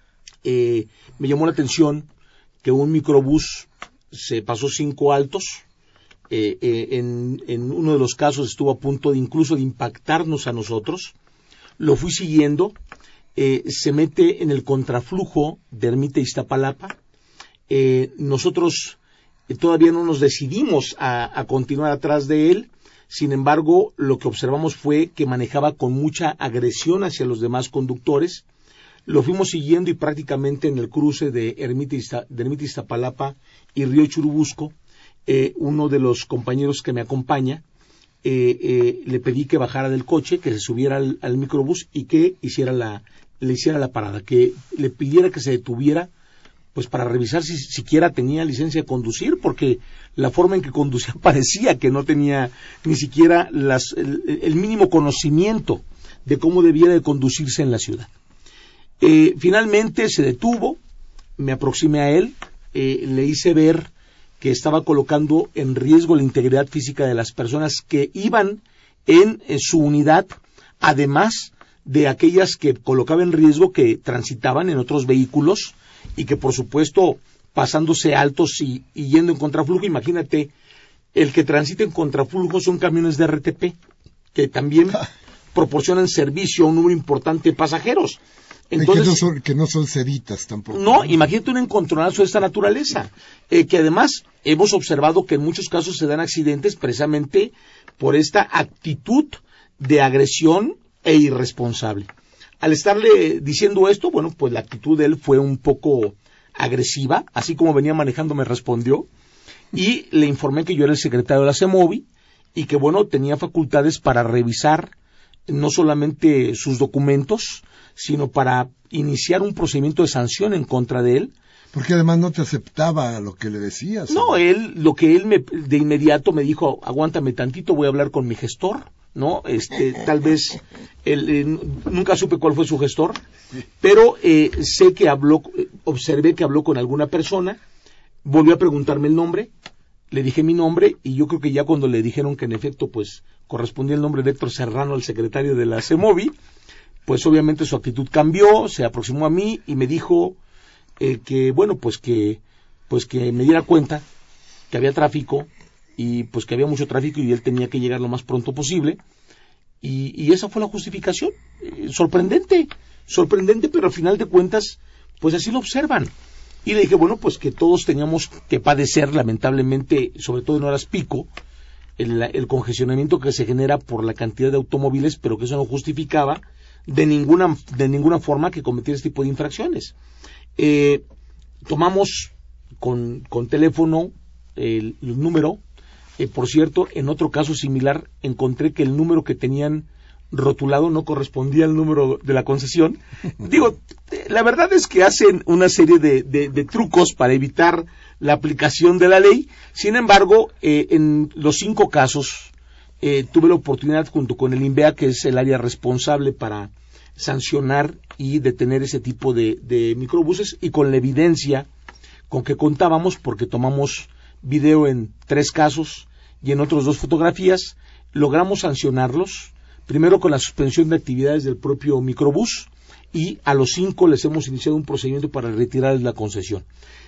eh, me llamó la atención que un microbús se pasó cinco altos. Eh, eh, en, en uno de los casos estuvo a punto de incluso de impactarnos a nosotros. Lo fui siguiendo, eh, se mete en el contraflujo de Ermita Iztapalapa. Eh, nosotros eh, todavía no nos decidimos a, a continuar atrás de él. Sin embargo, lo que observamos fue que manejaba con mucha agresión hacia los demás conductores. Lo fuimos siguiendo y prácticamente en el cruce de Ermita, Izta, de Ermita Iztapalapa y Río Churubusco, Eh, uno de los compañeros que me acompaña, eh, eh, le pedí que bajara del coche, que se subiera al, al microbús y que hiciera la, le hiciera la parada, que le pidiera que se detuviera, pues para revisar si siquiera tenía licencia de conducir, porque la forma en que conducía parecía que no tenía ni siquiera las, el, el mínimo conocimiento de cómo debiera de conducirse en la ciudad. Eh, finalmente se detuvo, me aproximé a él, eh, le hice ver que estaba colocando en riesgo la integridad física de las personas que iban en, en su unidad, además de aquellas que colocaba en riesgo que transitaban en otros vehículos y que, por supuesto, pasándose altos y, y yendo en contraflujo. Imagínate, el que transita en contraflujo son camiones de R T P, que también proporcionan servicio a un número importante de pasajeros. Entonces, que, no son, que no son ceritas tampoco. No, imagínate un encontronazo de esta naturaleza, eh, que además hemos observado que en muchos casos se dan accidentes precisamente por esta actitud de agresión e irresponsable. Al estarle diciendo esto, bueno, pues la actitud de él fue un poco agresiva, así como venía manejando me respondió, y le informé que yo era el secretario de la CEMOVI y que, bueno, tenía facultades para revisar no solamente sus documentos, sino para iniciar un procedimiento de sanción en contra de él. Porque además no te aceptaba lo que le decías. No, ¿no? él, lo que él me, de inmediato me dijo, aguántame tantito, voy a hablar con mi gestor, ¿no? Este, tal vez, él, eh, nunca supe cuál fue su gestor, pero eh, sé que habló, observé que habló con alguna persona, volvió a preguntarme el nombre, le dije mi nombre, y yo creo que ya cuando le dijeron que en efecto, pues, correspondía el nombre de Héctor Serrano, el secretario de la CEMOVI, pues obviamente su actitud cambió, se aproximó a mí y me dijo eh, que, bueno, pues que, pues que me diera cuenta que había tráfico y pues que había mucho tráfico y él tenía que llegar lo más pronto posible. Y, y esa fue la justificación. Eh, sorprendente, sorprendente, pero al final de cuentas, pues así lo observan. Y le dije, bueno, pues que todos teníamos que padecer, lamentablemente, sobre todo en horas pico, el, el congestionamiento que se genera por la cantidad de automóviles, pero que eso no justificaba de ninguna de ninguna forma que cometiera este tipo de infracciones. Eh, tomamos con, con teléfono el, el número, eh, por cierto, en otro caso similar encontré que el número que tenían rotulado no correspondía al número de la concesión. Digo, la verdad es que hacen una serie de, de, de trucos para evitar la aplicación de la ley. Sin embargo, eh, en los cinco casos Eh, tuve la oportunidad junto con el INVEA, que es el área responsable para sancionar y detener ese tipo de, de microbuses, y con la evidencia con que contábamos, porque tomamos video en tres casos y en otros dos fotografías, logramos sancionarlos, primero con la suspensión de actividades del propio microbús, y a los cinco les hemos iniciado un procedimiento para retirarles la concesión.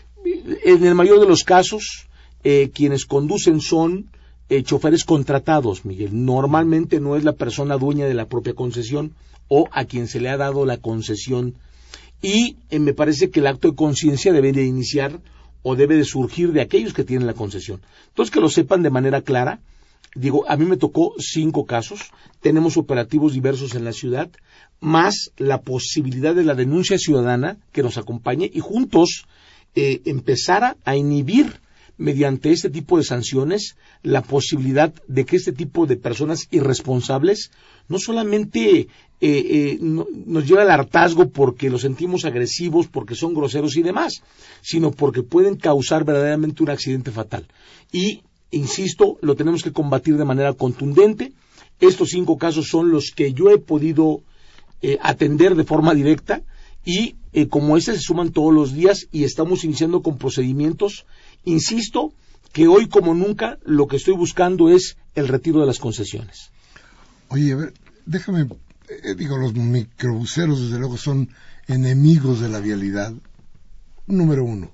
En el mayor de los casos, eh, quienes conducen son Eh, choferes contratados, Miguel. Normalmente no es la persona dueña de la propia concesión o a quien se le ha dado la concesión. Y eh, me parece que el acto de conciencia debe de iniciar o debe de surgir de aquellos que tienen la concesión. Entonces, que lo sepan de manera clara. Digo, a mí me tocó cinco casos, tenemos operativos diversos en la ciudad, más la posibilidad de la denuncia ciudadana que nos acompañe y juntos eh, empezara a inhibir mediante este tipo de sanciones la posibilidad de que este tipo de personas irresponsables no solamente eh, eh, no, nos lleve al hartazgo porque los sentimos agresivos, porque son groseros y demás, sino porque pueden causar verdaderamente un accidente fatal. Y, insisto, lo tenemos que combatir de manera contundente. Estos cinco casos son los que yo he podido eh, atender de forma directa y eh, como este se suman todos los días y estamos iniciando con procedimientos. Insisto que hoy como nunca lo que estoy buscando es el retiro de las concesiones. Oye, a ver, déjame, eh, digo, los microbuseros desde luego son enemigos de la vialidad, número uno.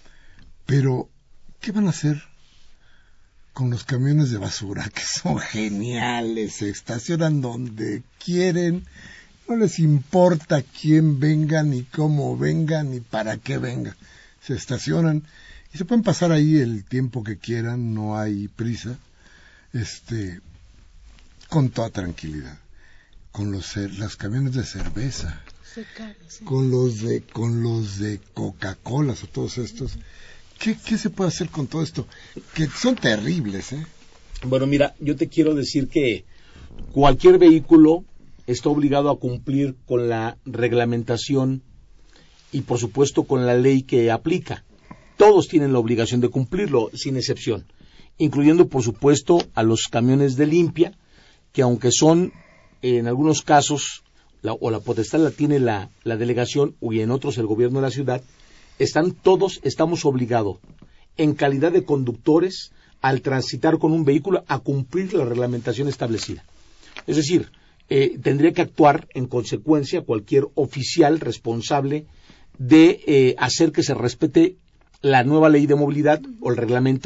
Pero, ¿qué van a hacer con los camiones de basura? Que son geniales, se estacionan donde quieren, no les importa quién venga, ni cómo venga, ni para qué venga. Se estacionan y se pueden pasar ahí el tiempo que quieran, no hay prisa, este, con toda tranquilidad. Con los las camiones de cerveza, sí, claro, sí. con los de con los de Coca-Cola o todos estos, ¿qué, qué se puede hacer con todo esto? Que son terribles, ¿eh? Bueno, mira, yo te quiero decir que cualquier vehículo está obligado a cumplir con la reglamentación y, por supuesto, con la ley que aplica. Todos tienen la obligación de cumplirlo, sin excepción, incluyendo, por supuesto, a los camiones de limpia, que aunque son, en algunos casos, la, o la potestad la tiene la, la delegación, y en otros el gobierno de la ciudad, están todos, estamos obligados, en calidad de conductores, al transitar con un vehículo, a cumplir la reglamentación establecida. Es decir, eh, tendría que actuar en consecuencia cualquier oficial responsable de eh, hacer que se respete la nueva ley de movilidad o el reglamento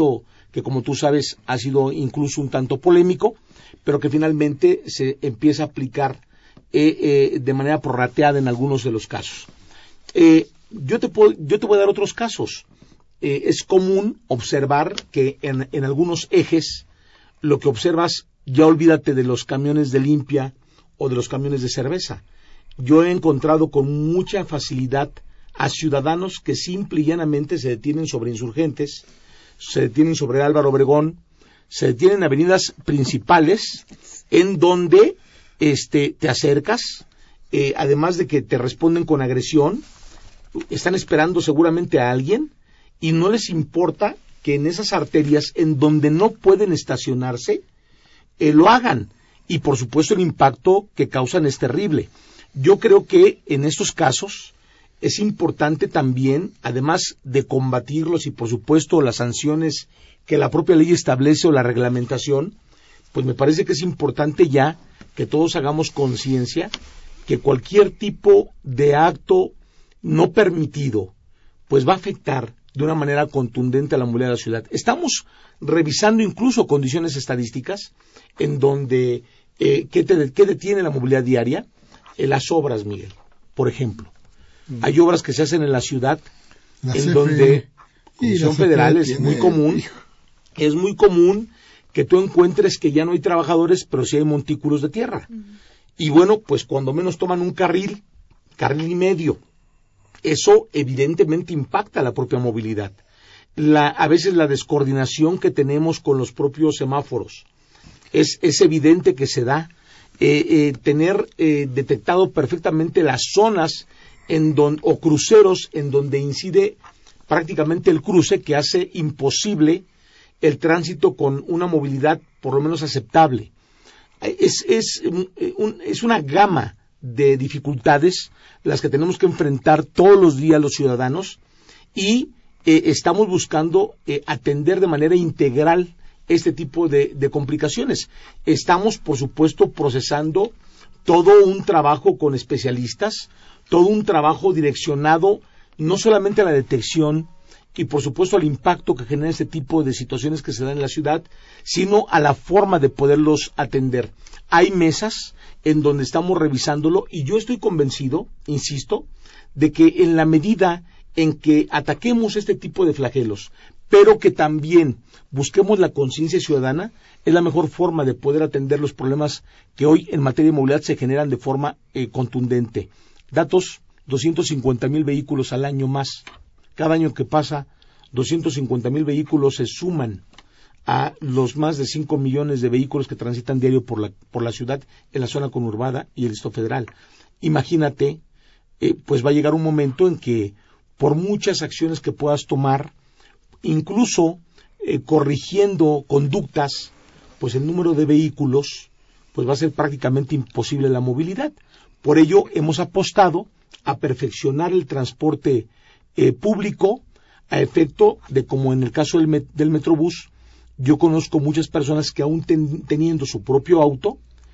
que como tú sabes ha sido incluso un tanto polémico, pero que finalmente se empieza a aplicar eh, eh, de manera prorrateada en algunos de los casos. Eh, yo, te puedo, yo te voy a dar otros casos. Eh, es común observar que en, en algunos ejes lo que observas, ya olvídate de los camiones de limpia o de los camiones de cerveza. Yo he encontrado con mucha facilidad a ciudadanos que simple y llanamente se detienen sobre Insurgentes, se detienen sobre Álvaro Obregón, se detienen en avenidas principales en donde este, te acercas, eh, además de que te responden con agresión, están esperando seguramente a alguien y no les importa que en esas arterias en donde no pueden estacionarse, eh, lo hagan. Y por supuesto el impacto que causan es terrible. Yo creo que en estos casos es importante también, además de combatirlos y por supuesto las sanciones que la propia ley establece o la reglamentación, pues me parece que es importante ya que todos hagamos conciencia que cualquier tipo de acto no permitido pues va a afectar de una manera contundente a la movilidad de la ciudad. Estamos revisando incluso condiciones estadísticas en donde eh, ¿qué, te, ¿qué detiene la movilidad diaria? Eh, las obras, Miguel, por ejemplo. Mm. Hay obras que se hacen en la ciudad la en C F E, donde Comisión Federal es tiene... muy común, es muy común que tú encuentres que ya no hay trabajadores, pero sí hay montículos de tierra. Mm. Y bueno, pues cuando menos toman un carril, carril y medio. Eso evidentemente impacta la propia movilidad. La, a veces la descoordinación que tenemos con los propios semáforos es, es evidente que se da. Eh, eh, tener eh, detectado perfectamente las zonas en don, o cruceros en donde incide prácticamente el cruce que hace imposible el tránsito con una movilidad por lo menos aceptable. Es, es, un, es una gama de dificultades las que tenemos que enfrentar todos los días los ciudadanos y eh, estamos buscando eh, atender de manera integral este tipo de, de complicaciones. Estamos, por supuesto, procesando todo un trabajo con especialistas, todo un trabajo direccionado no solamente a la detección y, por supuesto, al impacto que genera este tipo de situaciones que se dan en la ciudad, sino a la forma de poderlos atender. Hay mesas en donde estamos revisándolo y yo estoy convencido, insisto, de que en la medida en que ataquemos este tipo de flagelos, pero que también busquemos la conciencia ciudadana, es la mejor forma de poder atender los problemas que hoy en materia de movilidad se generan de forma eh, contundente. Datos, doscientos cincuenta mil vehículos al año más. Cada año que pasa, doscientos cincuenta mil vehículos se suman a los más de cinco millones de vehículos que transitan diario por la, por la ciudad en la zona conurbada y el Distrito Federal. Imagínate, eh, pues va a llegar un momento en que por muchas acciones que puedas tomar, incluso eh, corrigiendo conductas, pues el número de vehículos pues va a ser prácticamente imposible la movilidad. Por ello hemos apostado a perfeccionar el transporte eh, público a efecto de, como en el caso del, met- del Metrobús, yo conozco muchas personas que aún ten- teniendo su propio auto,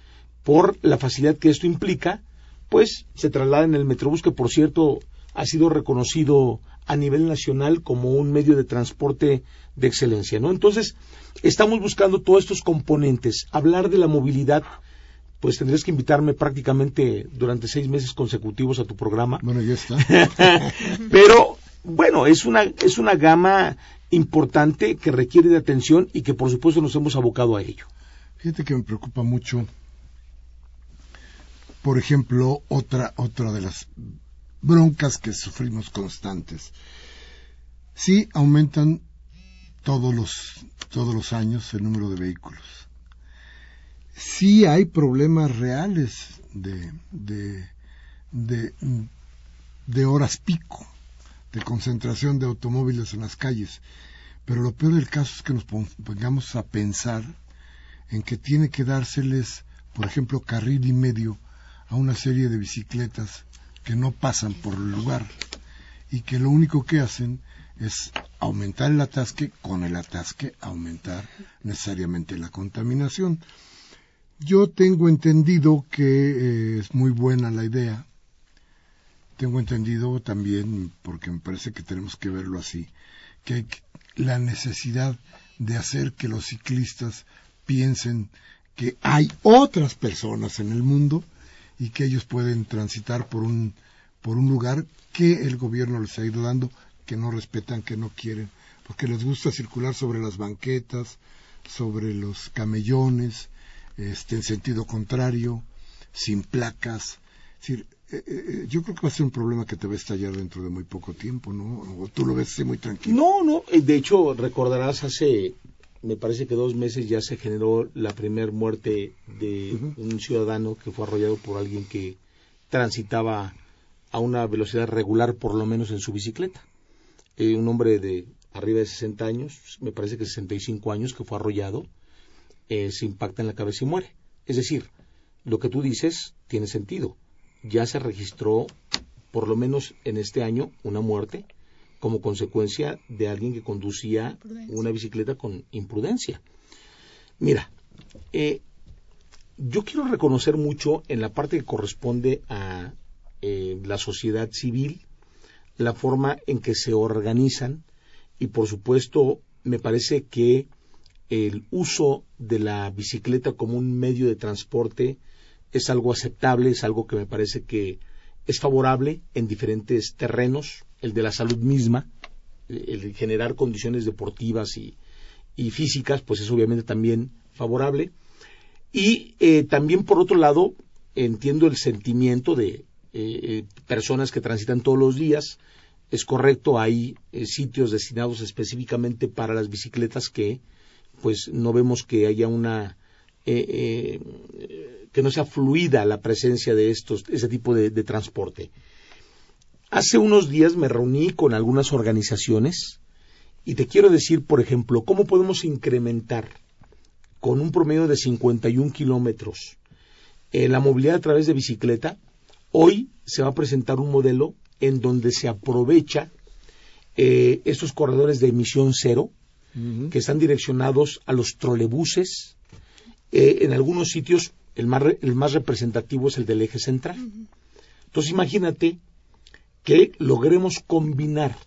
por la facilidad que esto implica, pues se trasladan en el Metrobús, que por cierto ha sido reconocido a nivel nacional como un medio de transporte de excelencia, ¿no? Entonces, estamos buscando todos estos componentes. Hablar de la movilidad, pues tendrías que invitarme prácticamente durante seis meses consecutivos a tu programa. Bueno, ya está. Pero, bueno, es una, es una gama importante que requiere de atención y que por supuesto nos hemos abocado a ello. Fíjate que me preocupa mucho, por ejemplo, otra, otra de las broncas que sufrimos constantes. Sí aumentan todos los, todos los años el número de vehículos. Sí hay problemas reales de, de, de, de horas pico, de concentración de automóviles en las calles. Pero lo peor del caso es que nos pongamos a pensar en que tiene que dárseles, por ejemplo, carril y medio a una serie de bicicletas que no pasan por el lugar y que lo único que hacen es aumentar el atasque, con el atasque aumentar necesariamente la contaminación. Yo tengo entendido que eh, es muy buena la idea, tengo entendido también, porque me parece que tenemos que verlo así, que hay la necesidad de hacer que los ciclistas piensen que hay otras personas en el mundo y que ellos pueden transitar por un, por un lugar que el gobierno les ha ido dando, que no respetan, que no quieren, porque les gusta circular sobre las banquetas, sobre los camellones, este, en sentido contrario, sin placas. Es decir, eh, eh, yo creo que va a ser un problema que te va a estallar dentro de muy poco tiempo, ¿no? O tú lo ves así muy tranquilo. No, no, de hecho, recordarás, hace, me parece que dos meses ya se generó la primer muerte de uh-huh. un ciudadano que fue arrollado por alguien que transitaba a una velocidad regular, por lo menos en su bicicleta. Eh, un hombre de arriba de sesenta años, me parece que sesenta y cinco años, que fue arrollado, eh, se impacta en la cabeza y muere. Es decir, lo que tú dices tiene sentido. Ya se registró, por lo menos en este año, una muerte como consecuencia de alguien que conducía una bicicleta con imprudencia. Mira, eh, yo quiero reconocer mucho en la parte que corresponde a eh, la sociedad civil, la forma en que se organizan, y por supuesto me parece que el uso de la bicicleta como un medio de transporte es algo aceptable, es algo que me parece que es favorable en diferentes terrenos, el de la salud misma, el generar condiciones deportivas y, y físicas, pues es obviamente también favorable. Y eh, también, por otro lado, entiendo el sentimiento de eh, personas que transitan todos los días. Es correcto, hay eh, sitios destinados específicamente para las bicicletas que pues no vemos que haya una eh, eh, que no sea fluida la presencia de estos ese tipo de, de transporte. Hace unos días me reuní con algunas organizaciones y te quiero decir, por ejemplo, cómo podemos incrementar con un promedio de cincuenta y un kilómetros eh, la movilidad a través de bicicleta. Hoy se va a presentar un modelo en donde se aprovecha eh, estos corredores de emisión cero, uh-huh. que están direccionados a los trolebuses. Eh, en algunos sitios el más, re, el más representativo es el del eje central. Uh-huh. Entonces imagínate que logremos combinar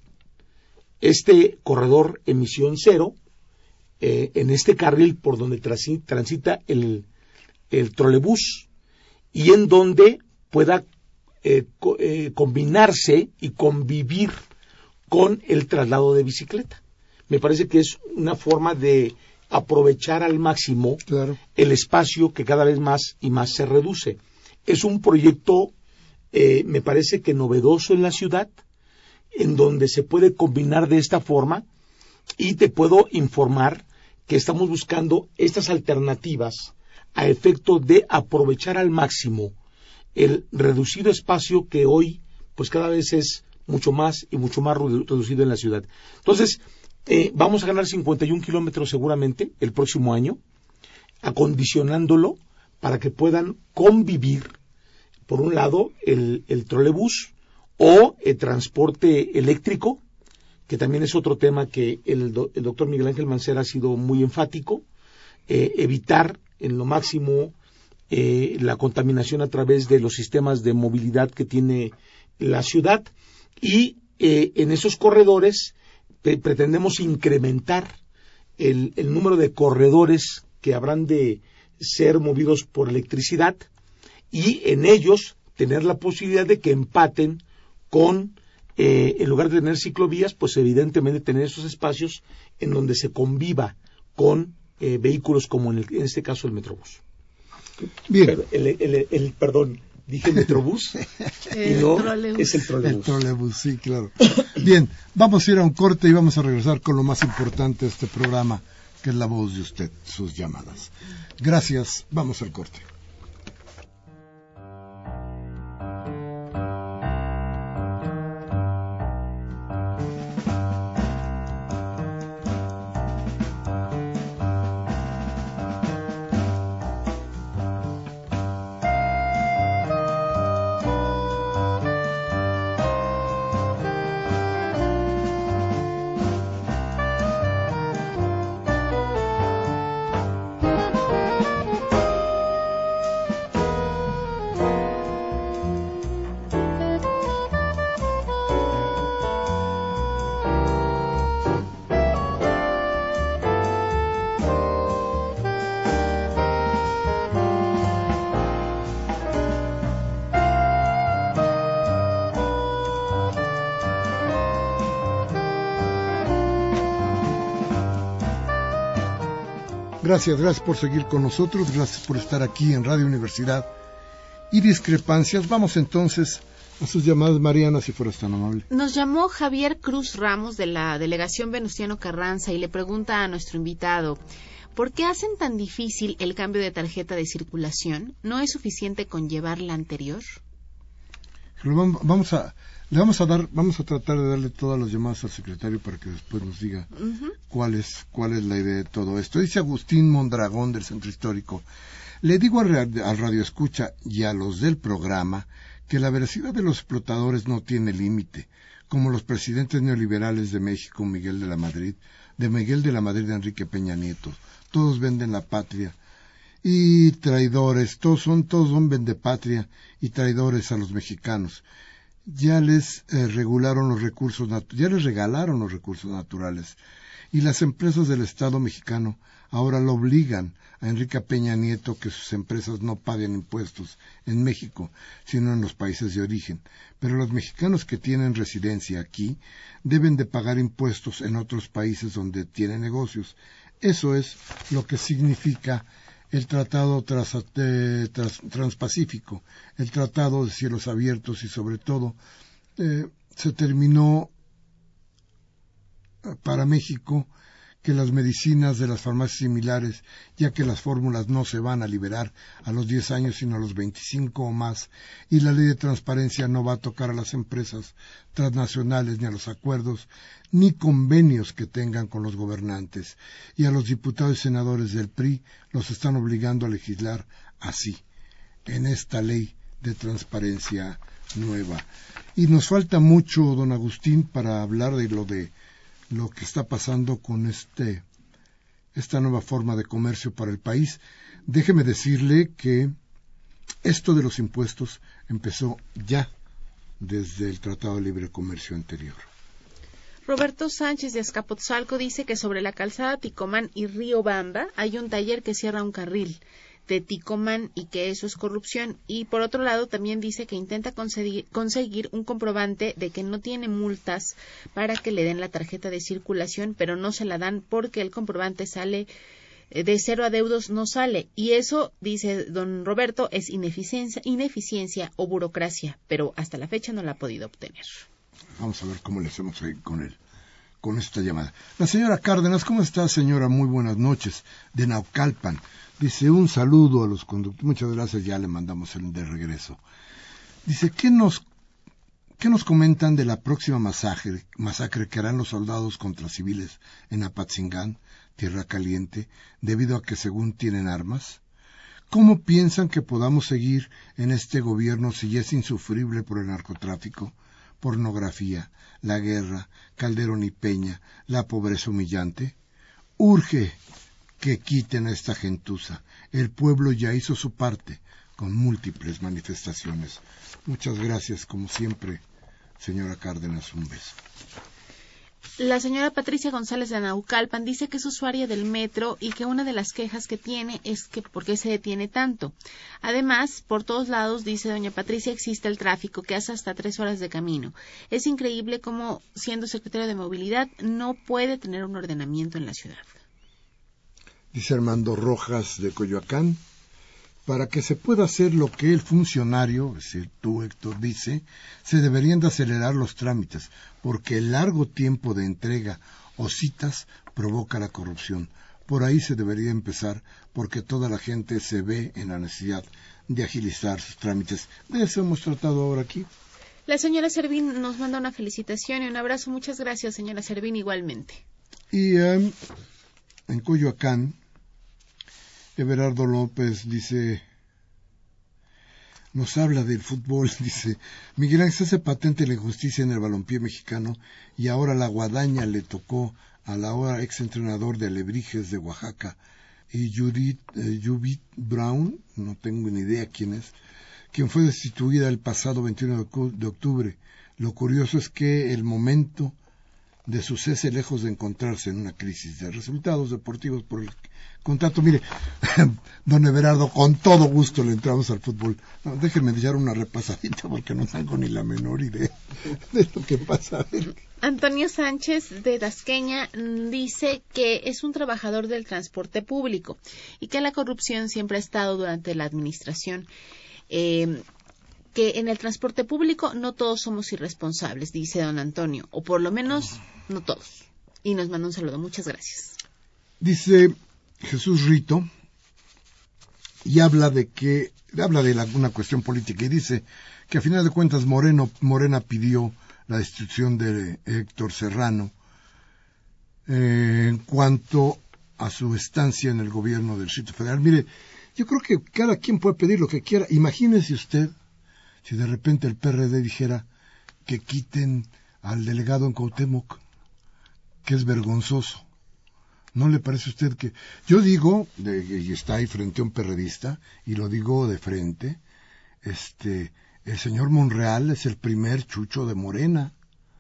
este corredor emisión cero eh, en este carril por donde transi, transita el, el trolebús y en donde pueda Eh, co- eh, combinarse y convivir con el traslado de bicicleta. Me parece que es una forma de aprovechar al máximo claro. el espacio que cada vez más y más se reduce. Es un proyecto, eh, me parece que novedoso en la ciudad, en donde se puede combinar de esta forma, y te puedo informar que estamos buscando estas alternativas a efecto de aprovechar al máximo el reducido espacio que hoy pues cada vez es mucho más y mucho más reducido en la ciudad. Entonces, eh, vamos a ganar cincuenta y un kilómetros seguramente el próximo año, acondicionándolo para que puedan convivir, por un lado, el, el trolebús o el transporte eléctrico, que también es otro tema que el, do, el doctor Miguel Ángel Mancera ha sido muy enfático, eh, evitar en lo máximo Eh, la contaminación a través de los sistemas de movilidad que tiene la ciudad, y eh, en esos corredores pre- pretendemos incrementar el, el número de corredores que habrán de ser movidos por electricidad, y en ellos tener la posibilidad de que empaten con, eh, en lugar de tener ciclovías, pues evidentemente tener esos espacios en donde se conviva con eh, vehículos como en, el, en este caso el Metrobús. Bien. El, el, el, el, perdón, dije Metrobús y no trolebús. Es el trolebús. El trolebús, sí, claro. Bien, vamos a ir a un corte y vamos a regresar con lo más importante de este programa, que es la voz de usted, sus llamadas. Gracias, vamos al corte. Gracias, gracias por seguir con nosotros, gracias por estar aquí en Radio Universidad y Discrepancias. Vamos entonces a sus llamadas, Mariana, si fueras tan amable. Nos llamó Javier Cruz Ramos de la delegación Venustiano Carranza y le pregunta a nuestro invitado, ¿por qué hacen tan difícil el cambio de tarjeta de circulación? ¿No es suficiente con llevar la anterior? Vamos a, le vamos a dar, vamos a tratar de darle todas las llamadas al secretario para que después nos diga uh-huh. cuál es, cuál es la idea de todo esto. Dice Agustín Mondragón del Centro Histórico, le digo al, al Radio Escucha y a los del programa que la veracidad de los explotadores no tiene límite, como los presidentes neoliberales de México, Miguel de la Madrid, de Miguel de la Madrid de Enrique Peña Nieto. Todos venden la patria y traidores, todos son, todos son vendepatria y traidores a los mexicanos. Ya les eh, regularon los recursos, ya les regalaron los recursos naturales y las empresas del Estado mexicano ahora lo obligan a Enrique Peña Nieto que sus empresas no paguen impuestos en México, sino en los países de origen. Pero los mexicanos que tienen residencia aquí deben de pagar impuestos en otros países donde tienen negocios. Eso es lo que significa el Tratado tras, eh, tras, Transpacífico, el Tratado de Cielos Abiertos y sobre todo eh, se terminó para México que las medicinas de las farmacias similares, ya que las fórmulas no se van a liberar a los diez años sino a los veinticinco o más, y la ley de transparencia no va a tocar a las empresas transnacionales ni a los acuerdos ni convenios que tengan con los gobernantes, y a los diputados y senadores del P R I los están obligando a legislar así, en esta ley de transparencia nueva. Y nos falta mucho, don Agustín, para hablar de lo de lo que está pasando con este esta nueva forma de comercio para el país. Déjeme decirle que esto de los impuestos empezó ya desde el Tratado de Libre Comercio anterior. Roberto Sánchez de Azcapotzalco dice que sobre la calzada Ticomán y Río Bamba hay un taller que cierra un carril de Ticomán y que eso es corrupción. Y por otro lado también dice que intenta conseguir, conseguir un comprobante de que no tiene multas para que le den la tarjeta de circulación, pero no se la dan porque el comprobante sale de cero adeudos, no sale. Y eso, dice don Roberto, es ineficiencia, ineficiencia o burocracia, pero hasta la fecha no la ha podido obtener. Vamos a ver cómo le hacemos ahí con él, con esta llamada. La señora Cárdenas, ¿cómo está, señora? Muy buenas noches, de Naucalpan. Dice, un saludo a los conductores. Muchas gracias, ya le mandamos el de regreso. Dice, ¿qué nos, qué nos comentan de la próxima masacre, masacre que harán los soldados contra civiles en Apatzingán, Tierra Caliente, debido a que según tienen armas? ¿Cómo piensan que podamos seguir en este gobierno si ya es insufrible por el narcotráfico, pornografía, la guerra, Calderón y Peña, la pobreza humillante? Urge que quiten a esta gentuza. El pueblo ya hizo su parte con múltiples manifestaciones. Muchas gracias, como siempre, señora Cárdenas, un beso. La señora Patricia González de Naucalpan dice que es usuaria del metro y que una de las quejas que tiene es que por qué se detiene tanto. Además, por todos lados, dice doña Patricia, existe el tráfico que hace hasta tres horas de camino. Es increíble cómo, siendo secretario de Movilidad, no puede tener un ordenamiento en la ciudad. Dice Armando Rojas de Coyoacán, para que se pueda hacer lo que el funcionario, es decir, tú, Héctor, dice, se deberían de acelerar los trámites, porque el largo tiempo de entrega o citas provoca la corrupción. Por ahí se debería empezar, porque toda la gente se ve en la necesidad de agilizar sus trámites. De eso hemos tratado ahora aquí. La señora Servín nos manda una felicitación y un abrazo. Muchas gracias, señora Servín, igualmente. Y um, en Coyoacán, Everardo López dice, nos habla del fútbol, dice, Miguel Ángel hace patente la injusticia en el balompié mexicano y ahora la guadaña le tocó a la ahora exentrenador de Alebrijes de Oaxaca y Judith, eh, Judith Brown, no tengo ni idea quién es, quien fue destituida el pasado veintiuno de octubre. Lo curioso es que el momento de su cese, lejos de encontrarse en una crisis de resultados deportivos por el contrato. Mire, don Everardo, con todo gusto le entramos al fútbol. No, déjenme echar una repasadita porque no tengo ni la menor idea de lo que pasa. Antonio Sánchez de Dasqueña dice que es un trabajador del transporte público y que la corrupción siempre ha estado durante la administración. Eh, que en el transporte público no todos somos irresponsables, dice don Antonio, o por lo menos no todos. Y nos manda un saludo. Muchas gracias. Dice Jesús Rito, y habla de que, habla de la, una cuestión política, y dice que a final de cuentas Moreno, Morena pidió la destitución de Héctor Serrano eh, en cuanto a su estancia en el gobierno del Distrito Federal. Mire, yo creo que cada quien puede pedir lo que quiera. Imagínese usted si de repente el P R D dijera que quiten al delegado en Cuauhtémoc, que es vergonzoso. ¿No le parece a usted que...? Yo digo, de, y está ahí frente a un perredista, y lo digo de frente, este, el señor Monreal es el primer chucho de Morena.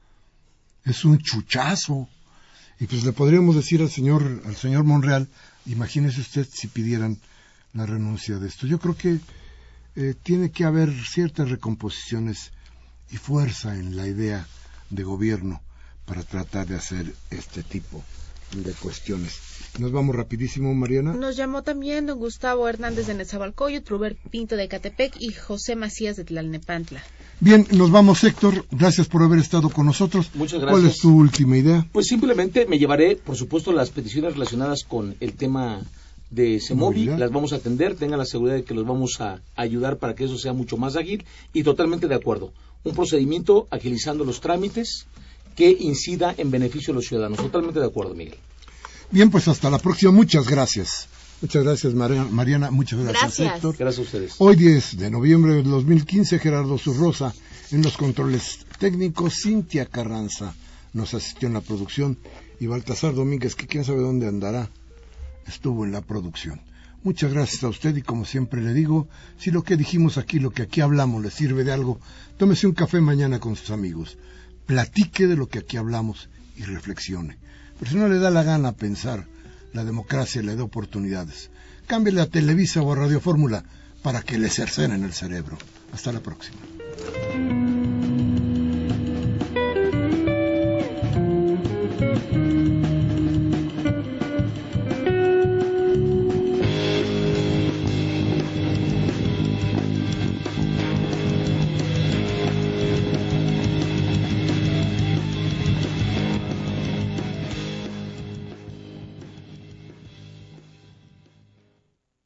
Es un chuchazo. Y pues le podríamos decir al señor, al señor Monreal, imagínese usted si pidieran la renuncia de esto. Yo creo que eh, tiene que haber ciertas recomposiciones y fuerza en la idea de gobierno para tratar de hacer este tipo de cuestiones. Nos vamos rapidísimo, Mariana. Nos llamó también don Gustavo Hernández de Nezahualcóyotl, Rubén Pinto de Ecatepec y José Macías de Tlalnepantla. Bien, nos vamos, Héctor. Gracias por haber estado con nosotros. Muchas gracias. ¿Cuál es tu última idea? Pues simplemente me llevaré, por supuesto, las peticiones relacionadas con el tema de Semovi, las vamos a atender, tengan la seguridad de que los vamos a ayudar para que eso sea mucho más ágil y totalmente de acuerdo. Un procedimiento agilizando los trámites que incida en beneficio de los ciudadanos. Totalmente de acuerdo, Miguel. Bien, pues hasta la próxima. Muchas gracias. Muchas gracias, Mariana. Muchas gracias, gracias. Héctor. Gracias a ustedes. Hoy, diez de noviembre de dos mil quince, Gerardo Zurrosa en los controles técnicos, Cintia Carranza nos asistió en la producción y Baltasar Domínguez, que quién sabe dónde andará, estuvo en la producción. Muchas gracias a usted y como siempre le digo, si lo que dijimos aquí, lo que aquí hablamos le sirve de algo, tómese un café mañana con sus amigos, platique de lo que aquí hablamos y reflexione. Pero si no le da la gana pensar, la democracia le da oportunidades. Cámbiale a Televisa o a Radio Fórmula para que le cercenen el cerebro. Hasta la próxima.